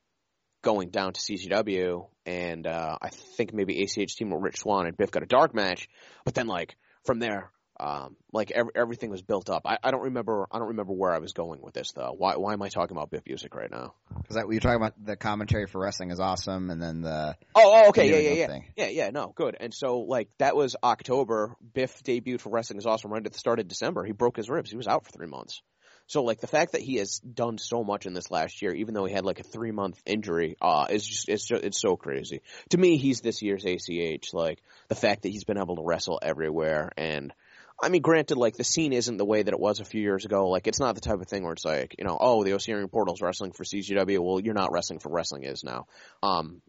going down to C G W, and uh, I think maybe A C H team with Rich Swann and Biff got a dark match, but then like from there, um, like every, everything was built up. I, I don't remember. I don't remember where I was going with this though. Why why am I talking about Biff Music right now? Because you're talking about the commentary for wrestling is awesome, and then the oh oh okay yeah yeah yeah thing. yeah yeah no good. And so like that was October. Biff debuted for Wrestling is Awesome right at the start of December. He broke his ribs. He was out for three months. So, like, the fact that he has done so much in this last year, even though he had, like, a three-month injury, uh, is just, it's just, it's so crazy. To me, he's this year's A C H. Like, the fact that he's been able to wrestle everywhere. And, I mean, granted, like, the scene isn't the way that it was a few years ago. Like, it's not the type of thing where it's like, you know, oh, the Oceanian Portal's wrestling for C G W. Well, you're not wrestling for Wrestling Is now. Um,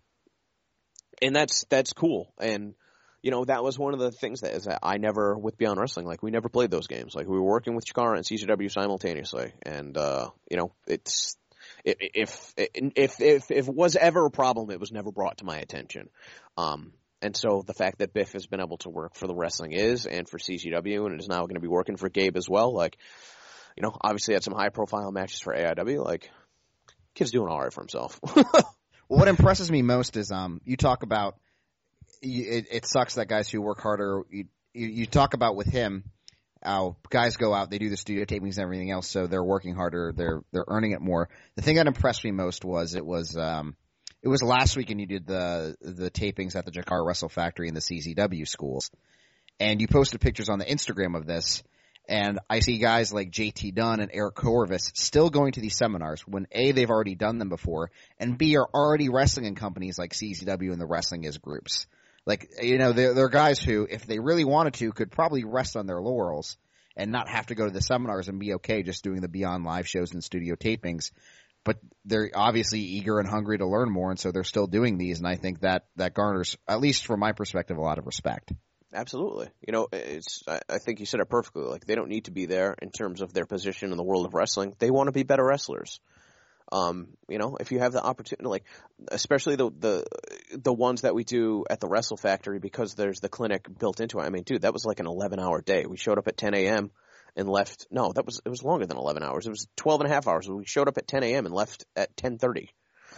and that's, that's cool. And, you know, that was one of the things that is that I never, with Beyond Wrestling, like, we never played those games. Like, we were working with Chikara and C G W simultaneously. And, uh, you know, it's, if, if, if, if, if it was ever a problem, it was never brought to my attention. Um, and so the fact that Biff has been able to work for the Wrestling Is and for C G W and is now going to be working for Gabe as well, like, you know, obviously had some high profile matches for A I W, like, kid's doing all right for himself. Well, what impresses me most is, um, you talk about, It, it sucks that guys who work harder, you, you, you talk about with him, how guys go out, they do the studio tapings and everything else, so they're working harder, they're they're earning it more. The thing that impressed me most was it was um it was last week, and you did the the tapings at the Jakar Wrestle Factory and the C Z W schools, and you posted pictures on the Instagram of this, and I see guys like J T Dunn and Eric Corvus still going to these seminars when A, they've already done them before, and B, are already wrestling in companies like C Z W and the Wrestling Is groups. Like, you know, they're, they're guys who, if they really wanted to, could probably rest on their laurels and not have to go to the seminars and be okay just doing the Beyond live shows and studio tapings. But they're obviously eager and hungry to learn more, and so they're still doing these. And I think that, that garners, at least from my perspective, a lot of respect. Absolutely. You know, it's, I, I think you said it perfectly. Like, they don't need to be there in terms of their position in the world of wrestling. They want to be better wrestlers. Um, you know, if you have the opportunity, like, especially the, the, the ones that we do at the Wrestle Factory, because there's the clinic built into it. I mean, dude, that was like an eleven hour day. We showed up at ten a.m. and left. No, that was, it was longer than eleven hours. It was twelve and a half hours. We showed up at ten a.m. and left at ten thirty.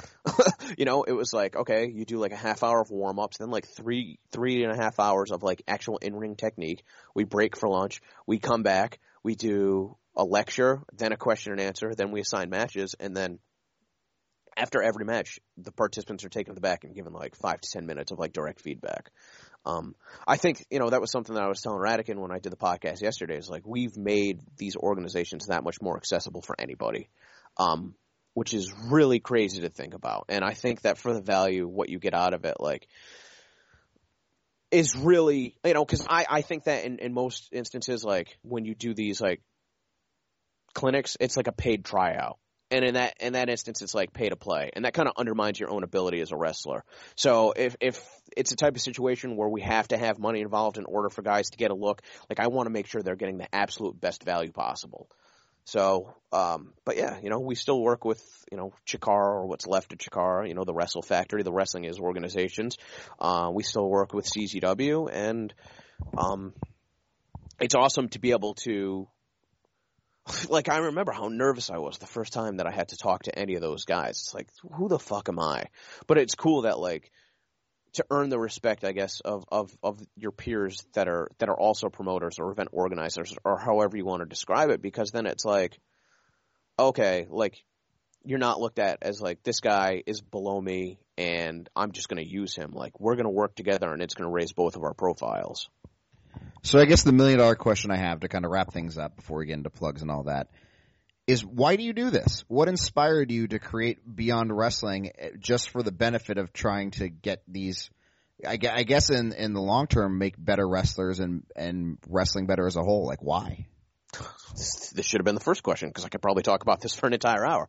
You know, it was like, okay, you do like a half hour of warm ups, then like three, three and a half hours of like actual in ring technique. We break for lunch. We come back. We do a lecture, then a question and answer, then we assign matches, and then after every match, the participants are taken to the back and given like five to ten minutes of like direct feedback. Um, I think, you know, that was something that I was telling Radican when I did the podcast yesterday, is like, we've made these organizations that much more accessible for anybody, um, which is really crazy to think about. And I think that for the value, what you get out of it, like, is really, you know, cause I, I think that in, in most instances, like, when you do these like clinics, it's like a paid tryout. And in that in that instance, it's like pay to play, and that kind of undermines your own ability as a wrestler. So if if it's a type of situation where we have to have money involved in order for guys to get a look, like, I want to make sure they're getting the absolute best value possible. So, um, but yeah, you know, we still work with, you know, Chikara, or what's left of Chikara, you know, the Wrestle Factory, the Wrestling Is organizations. Uh, we still work with C Z W, and um, it's awesome to be able to. Like, I remember how nervous I was the first time that I had to talk to any of those guys. It's like, who the fuck am I? But it's cool that, like, to earn the respect, I guess, of, of, of your peers that are that are also promoters or event organizers, or however you want to describe it, because then it's like, okay, like, you're not looked at as like, this guy is below me and I'm just going to use him. Like, we're going to work together and it's going to raise both of our profiles. So I guess the million dollar question I have to kind of wrap things up before we get into plugs and all that is, why do you do this? What inspired you to create Beyond Wrestling just for the benefit of trying to get these, I guess in, in the long term, make better wrestlers and, and wrestling better as a whole? Like, why? This should have been the first question, because I could probably talk about this for an entire hour.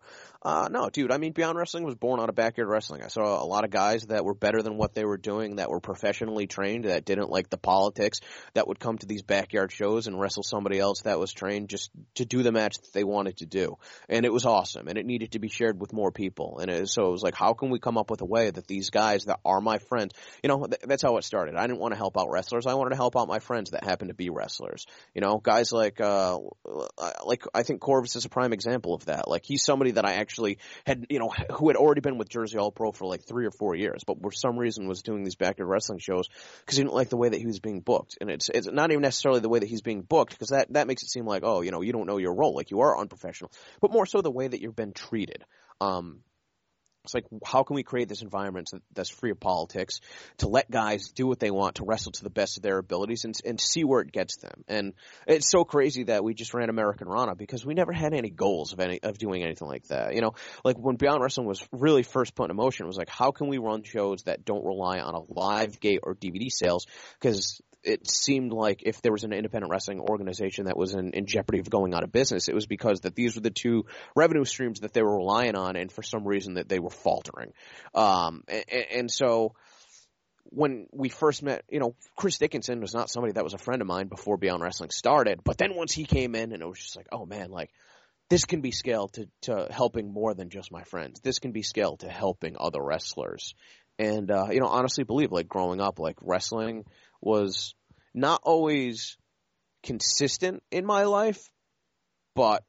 Uh, no, dude. I mean, Beyond Wrestling was born out of backyard wrestling. I saw a lot of guys that were better than what they were doing, that were professionally trained, that didn't like the politics, that would come to these backyard shows and wrestle somebody else that was trained just to do the match that they wanted to do. And it was awesome, and it needed to be shared with more people. And it, so it was like, how can we come up with a way that these guys that are my friends, you know, th- that's how it started. I didn't want to help out wrestlers. I wanted to help out my friends that happen to be wrestlers. You know, guys like, uh, like I think Corvus is a prime example of that. Like, he's somebody that I actually Actually had, you know, who had already been with Jersey All Pro for like three or four years, but for some reason was doing these backyard wrestling shows because he didn't like the way that he was being booked. And it's it's not even necessarily the way that he's being booked, because that, that makes it seem like, oh, you know, you don't know your role, like you are unprofessional, but more so the way that you've been treated. Um, It's like, how can we create this environment that's free of politics, to let guys do what they want, to wrestle to the best of their abilities, and, and see where it gets them. And it's so crazy that we just ran American Rana because we never had any goals of any of doing anything like that. You know, like when Beyond Wrestling was really first put in motion, it was like, how can we run shows that don't rely on a live gate or D V D sales? Because it seemed like if there was an independent wrestling organization that was in, in jeopardy of going out of business, it was because that these were the two revenue streams that they were relying on, and for some reason that they were faltering. Um, and, and so when we first met, you know, Chris Dickinson was not somebody that was a friend of mine before Beyond Wrestling started, but then once he came in, and it was just like, oh man, like, this can be scaled to, to helping more than just my friends. This can be scaled to helping other wrestlers. And, uh, you know, honestly believe, like, growing up, like, wrestling was not always consistent in my life, but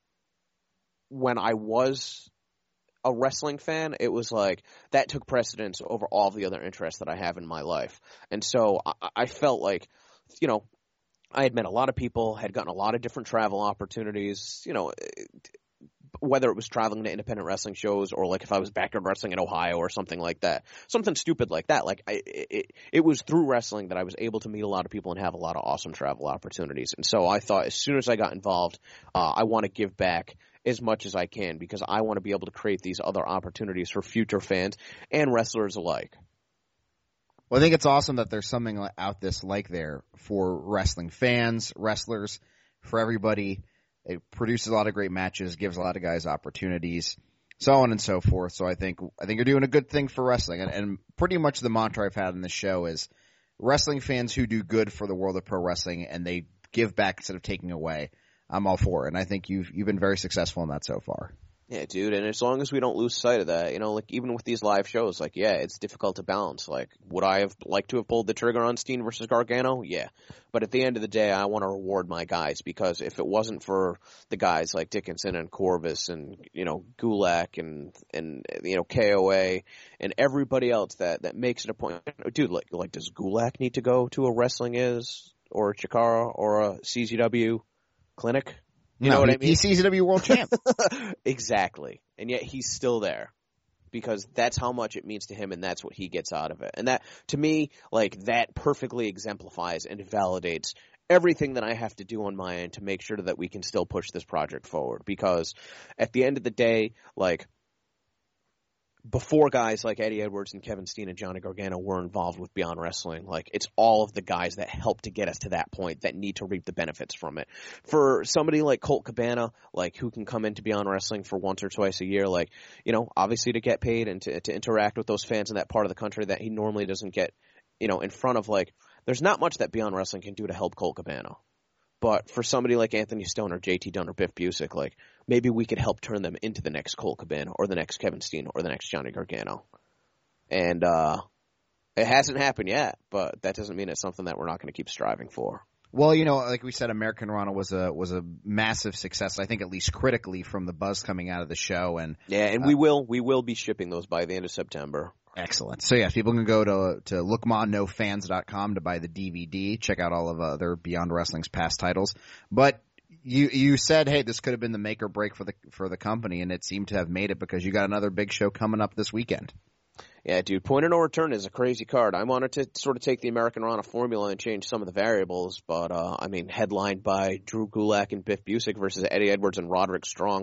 when I was a wrestling fan, it was like that took precedence over all the other interests that I have in my life. And so I, I felt like, you know, I had met a lot of people, had gotten a lot of different travel opportunities, you know, whether it was traveling to independent wrestling shows or like if I was backyard wrestling in Ohio or something like that, something stupid like that. Like I, it, it was through wrestling that I was able to meet a lot of people and have a lot of awesome travel opportunities. And so I thought, as soon as I got involved, uh, I want to give back as much as I can, because I want to be able to create these other opportunities for future fans and wrestlers alike. Well, I think it's awesome that there's something out this like there for wrestling fans, wrestlers, for everybody. It produces a lot of great matches, gives a lot of guys opportunities, so on and so forth. So I think I think you're doing a good thing for wrestling. And, and pretty much the mantra I've had in this show is wrestling fans who do good for the world of pro wrestling and they give back instead of taking away. I'm all for it. And I think you've you've been very successful in that so far. Yeah, dude, and as long as we don't lose sight of that, you know, like even with these live shows, like, yeah, it's difficult to balance. Like, would I have liked to have pulled the trigger on Steen versus Gargano? Yeah. But at the end of the day, I want to reward my guys, because if it wasn't for the guys like Dickinson and Corvus and, you know, Gulak and, and you know, K O A and everybody else that, that makes it a point. Dude, like, like does Gulak need to go to a Wrestling Is or a Chikara or a C Z W clinic? You no, know what he, I mean? He's C Z W world champ. Exactly. And yet he's still there, because that's how much it means to him, and that's what he gets out of it. And that, to me, like, that perfectly exemplifies and validates everything that I have to do on my end to make sure that we can still push this project forward. Because at the end of the day, like, before guys like Eddie Edwards and Kevin Steen and Johnny Gargano were involved with Beyond Wrestling, like, it's all of the guys that helped to get us to that point that need to reap the benefits from it. For somebody like Colt Cabana, like, who can come into Beyond Wrestling for once or twice a year, like, you know, obviously to get paid and to, to interact with those fans in that part of the country that he normally doesn't get, you know, in front of, like, there's not much that Beyond Wrestling can do to help Colt Cabana. But for somebody like Anthony Stone or J T Dunn or Biff Busick, like, maybe we could help turn them into the next Colt Cabana or the next Kevin Steen or the next Johnny Gargano. And uh, it hasn't happened yet, but that doesn't mean it's something that we're not going to keep striving for. Well, you know, like we said, American Rana was a was a massive success, I think, at least critically, from the buzz coming out of the show. And yeah, and uh, we will we will be shipping those by the end of September. Excellent. So, yes, people can go to to look ma no fans dot com to buy the D V D, check out all of other Beyond Wrestling's past titles. But you you said, hey, this could have been the make or break for the for the company, and it seemed to have made it, because you got another big show coming up this weekend. Yeah, dude, Point of No Return is a crazy card. I wanted to sort of take the American Rana formula and change some of the variables, but, uh, I mean, headlined by Drew Gulak and Biff Busick versus Eddie Edwards and Roderick Strong.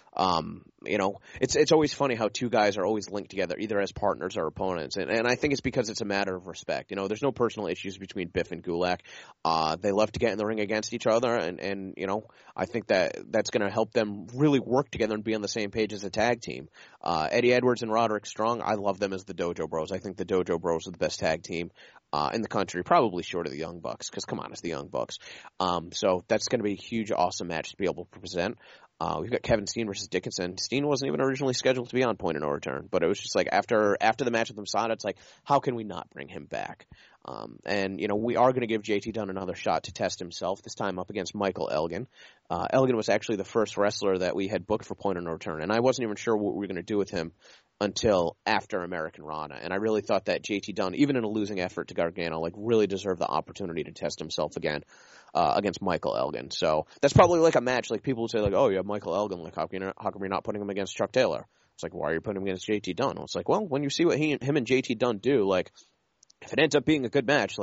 Um, you know, it's it's always funny how two guys are always linked together, either as partners or opponents, and and I think it's because it's a matter of respect. You know, there's no personal issues between Biff and Gulak. Uh, they love to get in the ring against each other, and and you know, I think that that's going to help them really work together and be on the same page as a tag team. Uh, Eddie Edwards and Roderick Strong, I love them as the Dojo Bros. I think the Dojo Bros are the best tag team uh, in the country, probably short of the Young Bucks, because come on, it's the Young Bucks. Um, so that's going to be a huge, awesome match to be able to present. Uh, we've got Kevin Steen versus Dickinson. Steen wasn't even originally scheduled to be on Point of No Return, but it was just like after after the match with Masada, it's like, how can we not bring him back? Um, and, you know, we are going to give J T Dunn another shot to test himself, this time up against Michael Elgin. Uh, Elgin was actually the first wrestler that we had booked for Point of No Return, and I wasn't even sure what we were going to do with him until after American Rana. And I really thought that J T Dunn, even in a losing effort to Gargano, like really deserved the opportunity to test himself again uh, against Michael Elgin. So that's probably like a match. Like people would say, like, oh, you have Michael Elgin. Like, how come you're not, how come you're not putting him against Chuck Taylor? It's like, why are you putting him against J T Dunn? Well, it's like, well, when you see what he, him and J T Dunn do, like, if it ends up being a good match,